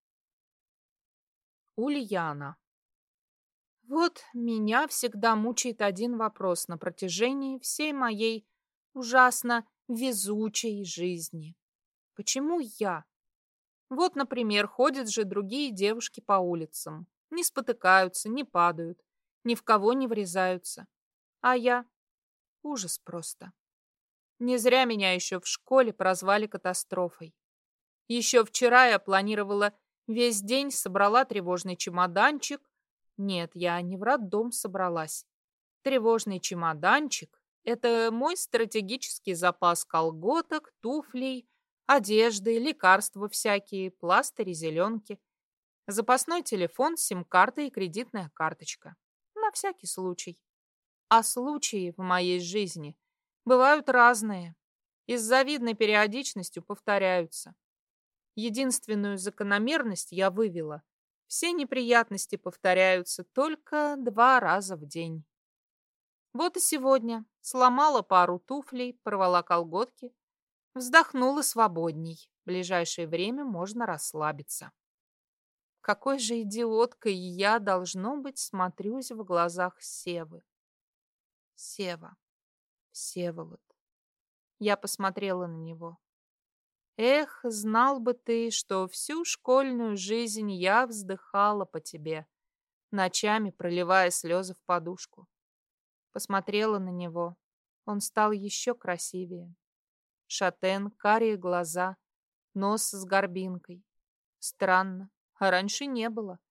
Ульяна. Вот меня всегда мучает один вопрос на протяжении всей моей ужасно везучей жизни. Почему я? Вот, например, ходят же другие девушки по улицам. Не спотыкаются, не падают, ни в кого не врезаются. А я? Ужас просто. Не зря меня еще в школе прозвали катастрофой. Еще вчера я планировала весь день, собрала тревожный чемоданчик. Нет, я не в роддом собралась. Тревожный чемоданчик — это мой стратегический запас колготок, туфлей, одежды, лекарства всякие, пластыри, зеленки. Запасной телефон, сим-карта и кредитная карточка. На всякий случай. А случаи в моей жизни бывают разные и с завидной периодичностью повторяются. Единственную закономерность я вывела. Все неприятности повторяются только два раза в день. Вот и сегодня сломала пару туфлей, порвала колготки, вздохнула свободней. В ближайшее время можно расслабиться. Какой же идиоткой я, должно быть, смотрюсь в глазах Севы. Сева. Всеволод. Я посмотрела на него. Эх, знал бы ты, что всю школьную жизнь я вздыхала по тебе, ночами проливая слезы в подушку. Посмотрела на него. Он стал еще красивее. Шатен, карие глаза, нос с горбинкой. Странно, а раньше не было.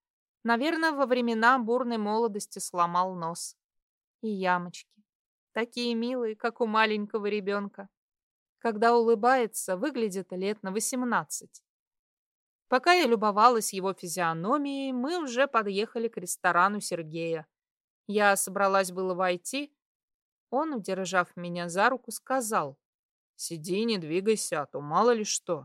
Наверное, во времена бурной молодости сломал нос. И ямочки. Такие милые, как у маленького ребенка. Когда улыбается, выглядит лет на восемнадцать. Пока я любовалась его физиономией, мы уже подъехали к ресторану Сергея. Я собралась было войти. Он, удержав меня за руку, сказал: «Сиди, не двигайся, а то мало ли что».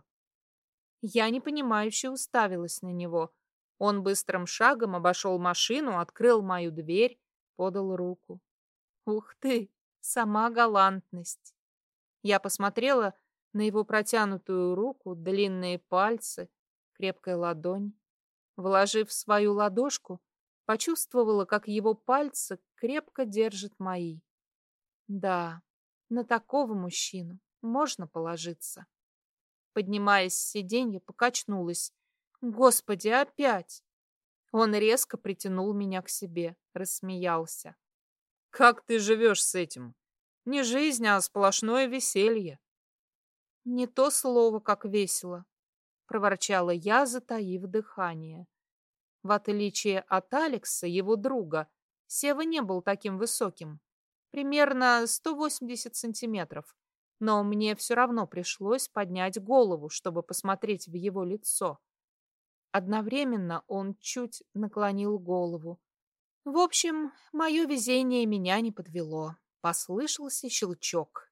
Я непонимающе уставилась на него. Он быстрым шагом обошел машину, открыл мою дверь, подал руку. Ух ты, сама галантность. Я посмотрела на его протянутую руку, длинные пальцы, крепкая ладонь. Вложив свою ладошку, почувствовала, как его пальцы крепко держат мои. Да, на такого мужчину можно положиться. Поднимаясь с сиденья, покачнулась. Господи, опять! Он резко притянул меня к себе, рассмеялся. Как ты живешь с этим? Не жизнь, а сплошное веселье. Не то слово, как весело, проворчала я, затаив дыхание. В отличие от Алекса, его друга, Сева не был таким высоким. Примерно сто восемьдесят сантиметров. Но мне все равно пришлось поднять голову, чтобы посмотреть в его лицо. Одновременно он чуть наклонил голову. В общем, мое везение меня не подвело. Послышался щелчок.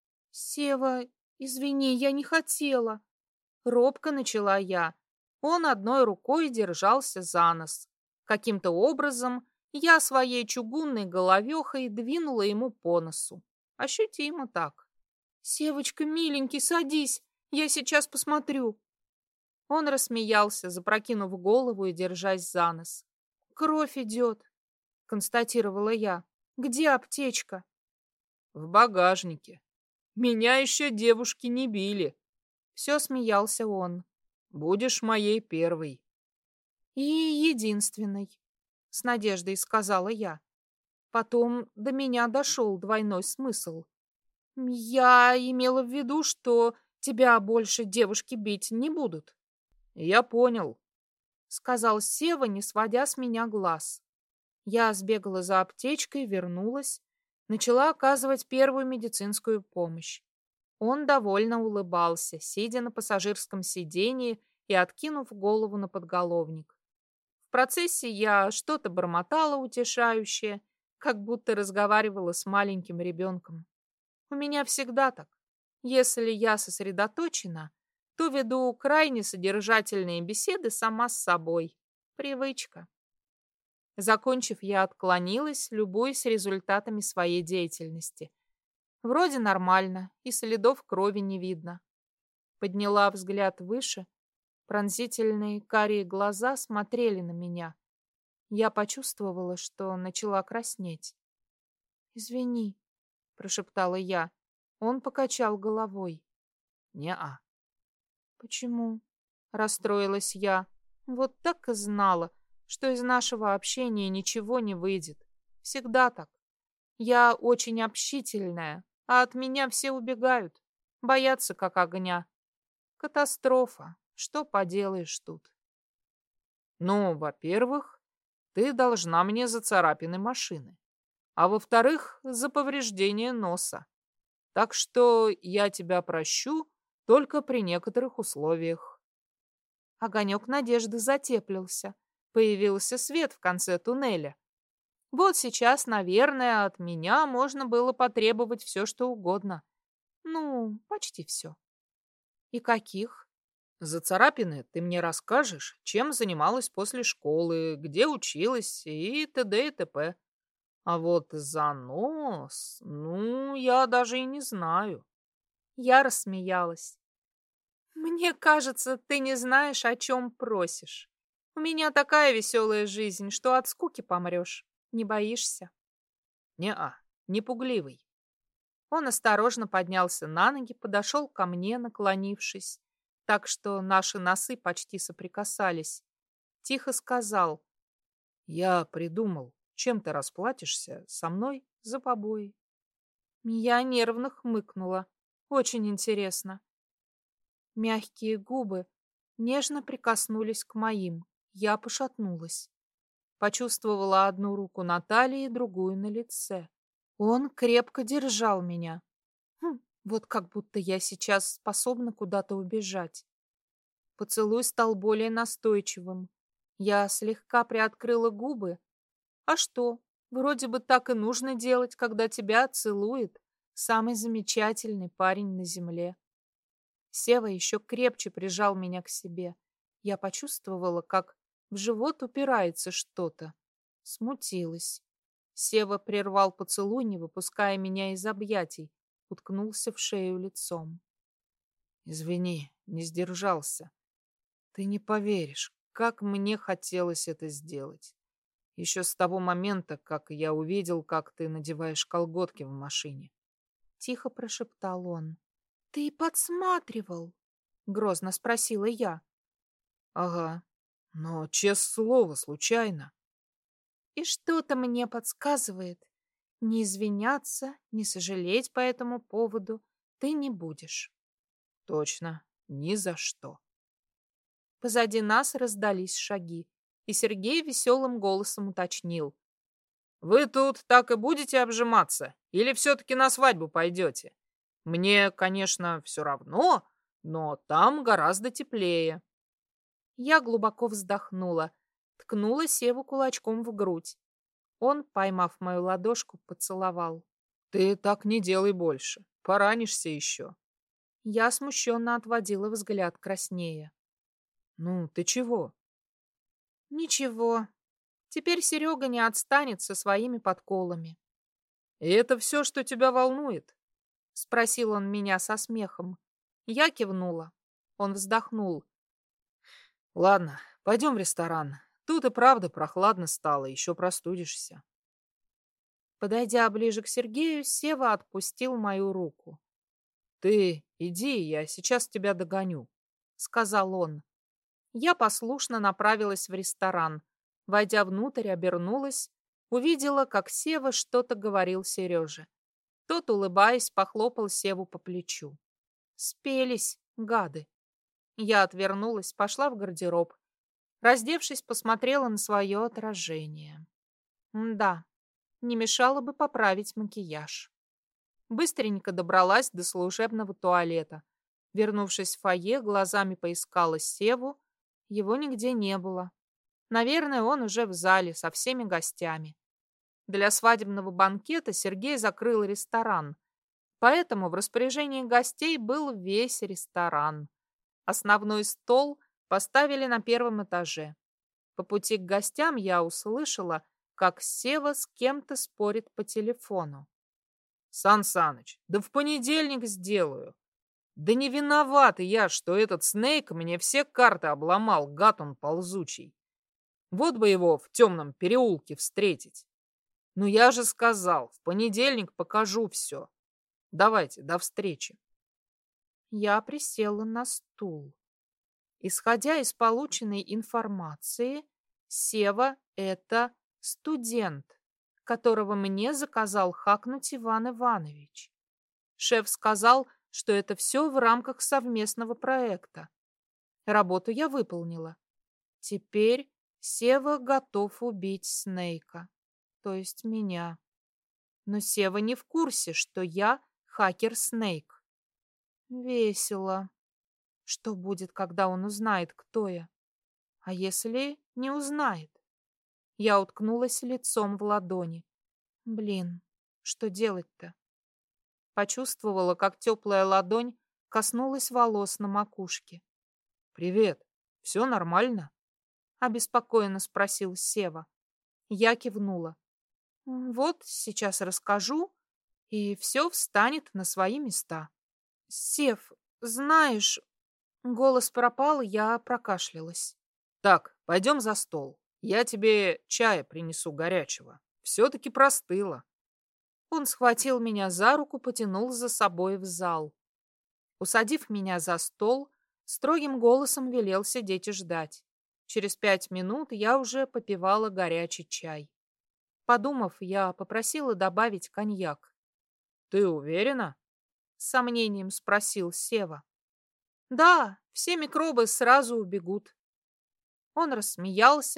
«Сева, извини, я не хотела». Робко начала я. Он одной рукой держался за нос. Каким-то образом я своей чугунной головехой двинула ему по носу. Ощутимо так. «Севочка, миленький, садись, я сейчас посмотрю». Он рассмеялся, запрокинув голову и держась за нос. «Кровь идет», — констатировала я. «Где аптечка?» «В багажнике. Меня еще девушки не били». Все смеялся он. «Будешь моей первой». «И единственной», — с надеждой сказала я. Потом до меня дошел двойной смысл. «Я имела в виду, что тебя больше девушки бить не будут». «Я понял», — сказал Сева, не сводя с меня глаз. Я сбегала за аптечкой, вернулась, начала оказывать первую медицинскую помощь. Он довольно улыбался, сидя на пассажирском сидении и откинув голову на подголовник. В процессе я что-то бормотала утешающее, как будто разговаривала с маленьким ребенком. У меня всегда так. Если я сосредоточена, то веду крайне содержательные беседы сама с собой. Привычка. Закончив, я отклонилась, любуясь результатами своей деятельности. Вроде нормально, и следов крови не видно. Подняла взгляд выше. Пронзительные карие глаза смотрели на меня. Я почувствовала, что начала краснеть. «Извини», — прошептала я. Он покачал головой. «Не-а». «Почему?» — расстроилась я. «Вот так и знала, что из нашего общения ничего не выйдет. Всегда так. Я очень общительная, а от меня все убегают, боятся как огня. Катастрофа. Что поделаешь тут?» «Ну, во-первых, ты должна мне за царапины машины, а во-вторых, за повреждение носа. Так что я тебя прощу только при некоторых условиях». Огонек надежды затеплился. Появился свет в конце туннеля. Вот сейчас, наверное, от меня можно было потребовать все, что угодно. Ну, почти все. И каких? За царапины ты мне расскажешь, чем занималась после школы, где училась и т.д. и т.п. А вот за нос, ну, я даже и не знаю. Я рассмеялась. Мне кажется, ты не знаешь, о чем просишь. У меня такая веселая жизнь, что от скуки помрешь. Не боишься? Не-а, не пугливый. Он осторожно поднялся на ноги, подошел ко мне, наклонившись, так что наши носы почти соприкасались. Тихо сказал: «Я придумал, чем ты расплатишься со мной за побои». Я нервно хмыкнула. Очень интересно. Мягкие губы нежно прикоснулись к моим. Я пошатнулась. Почувствовала одну руку на талии, другую на лице. Он крепко держал меня. Хм, вот как будто я сейчас способна куда-то убежать. Поцелуй стал более настойчивым. Я слегка приоткрыла губы. А что? Вроде бы так и нужно делать, когда тебя целует самый замечательный парень на земле. Сева еще крепче прижал меня к себе. Я почувствовала, как в живот упирается что-то. Смутилась. Сева прервал поцелуй, не выпуская меня из объятий, уткнулся в шею лицом. «Извини, не сдержался. Ты не поверишь, как мне хотелось это сделать. Еще с того момента, как я увидел, как ты надеваешь колготки в машине». Тихо прошептал он. «Ты подсматривал?» Грозно спросила я. «Ага, но, честное слово, случайно». И что-то мне подсказывает, не извиняться, не сожалеть по этому поводу ты не будешь. Точно, ни за что. Позади нас раздались шаги, и Сергей веселым голосом уточнил. «Вы тут так и будете обжиматься? Или все-таки на свадьбу пойдете? Мне, конечно, все равно, но там гораздо теплее». Я глубоко вздохнула, ткнула Севу кулачком в грудь. Он, поймав мою ладошку, поцеловал. «Ты так не делай больше, поранишься еще». Я смущенно отводила взгляд краснее. «Ну, ты чего?» «Ничего. Теперь Серега не отстанет со своими подколами». «И это все, что тебя волнует?» Спросил он меня со смехом. Я кивнула. Он вздохнул. «Ладно, пойдем в ресторан. Тут и правда прохладно стало, еще простудишься». Подойдя ближе к Сергею, Сева отпустил мою руку. «Ты иди, я сейчас тебя догоню», — сказал он. Я послушно направилась в ресторан. Войдя внутрь, обернулась, увидела, как Сева что-то говорил Сереже. Тот, улыбаясь, похлопал Севу по плечу. Спелись, гады. Я отвернулась, пошла в гардероб. Раздевшись, посмотрела на свое отражение. Да, не мешало бы поправить макияж. Быстренько добралась до служебного туалета. Вернувшись в фойе, глазами поискала Севу. Его нигде не было. Наверное, он уже в зале со всеми гостями. Для свадебного банкета Сергей закрыл ресторан, поэтому в распоряжении гостей был весь ресторан. Основной стол поставили на первом этаже. По пути к гостям я услышала, как Сева с кем-то спорит по телефону. «Сан Саныч, да в понедельник сделаю. Да не виноват я, что этот Снейк мне все карты обломал, гад он ползучий. Вот бы его в темном переулке встретить. Ну я же сказал, в понедельник покажу все. Давайте, до встречи». Я присела на стул. Исходя из полученной информации, Сева — это студент, которого мне заказал хакнуть Иван Иванович. Шеф сказал, что это все в рамках совместного проекта. Работу я выполнила. Теперь Сева готов убить Снейка, то есть меня. Но Сева не в курсе, что я хакер Снейк. Весело. Что будет, когда он узнает, кто я? А если не узнает? Я уткнулась лицом в ладони. Блин, что делать-то? Почувствовала, как теплая ладонь коснулась волос на макушке. «Привет, все нормально?» — обеспокоенно спросил Сева. Я кивнула. «Вот сейчас расскажу, и все встанет на свои места». «Сев, знаешь...» Голос пропал, я прокашлялась. «Так, пойдем за стол. Я тебе чая принесу горячего. Все-таки простыла». Он схватил меня за руку, потянул за собой в зал. Усадив меня за стол, строгим голосом велел сидеть и ждать. Через пять минут я уже попивала горячий чай. Подумав, я попросила добавить коньяк. «Ты уверена?» — с сомнением спросил Сева. «Да, все микробы сразу убегут». Он рассмеялся,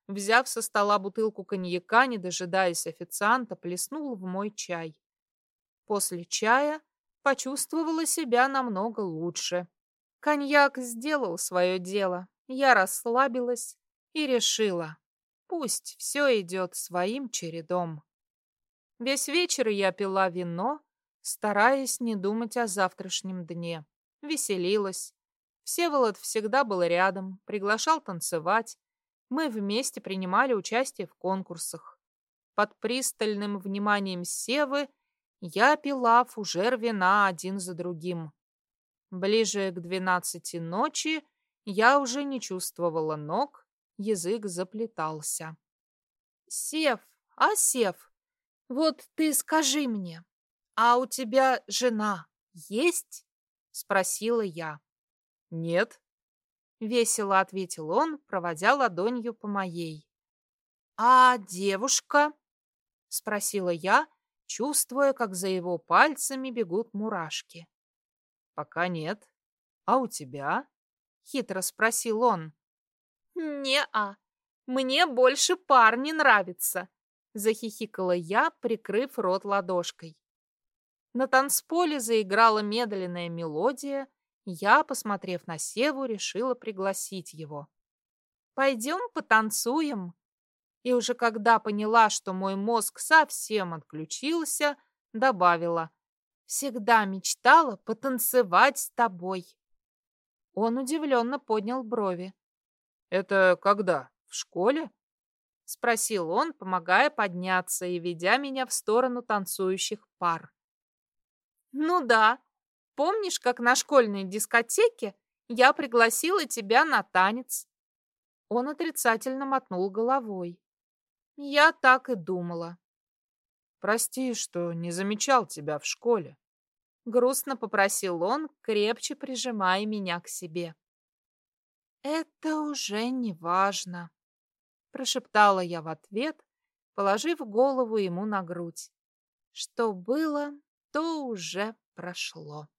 Взяв со стола бутылку коньяка, не дожидаясь официанта, плеснул в мой чай. После чая почувствовала себя намного лучше. Коньяк сделал свое дело. Я расслабилась и решила, пусть все идет своим чередом. Весь вечер я пила вино, стараясь не думать о завтрашнем дне. Веселилась. Всеволод всегда был рядом, приглашал танцевать. Мы вместе принимали участие в конкурсах. Под пристальным вниманием Севы я пила фужер вина один за другим. Ближе к двенадцати ночи я уже не чувствовала ног, язык заплетался. «Сев, а Сев, вот ты скажи мне, а у тебя жена есть?» — спросила я. «Нет», — весело ответил он, проводя ладонью по моей. «А девушка?» — спросила я, чувствуя, как за его пальцами бегут мурашки. «Пока нет. А у тебя?» — хитро спросил он. «Не-а, мне больше парни нравятся», — захихикала я, прикрыв рот ладошкой. На танцполе заиграла медленная мелодия. Я, посмотрев на Севу, решила пригласить его. «Пойдем потанцуем?» И уже когда поняла, что мой мозг совсем отключился, добавила: «Всегда мечтала потанцевать с тобой». Он удивленно поднял брови. «Это когда? В школе?» — спросил он, помогая подняться и ведя меня в сторону танцующих пар. «Ну да. Помнишь, как на школьной дискотеке я пригласила тебя на танец?» Он отрицательно мотнул головой. «Я так и думала». «Прости, что не замечал тебя в школе», — грустно попросил он, крепче прижимая меня к себе. «Это уже не важно», — прошептала я в ответ, положив голову ему на грудь. «Что было, то уже прошло».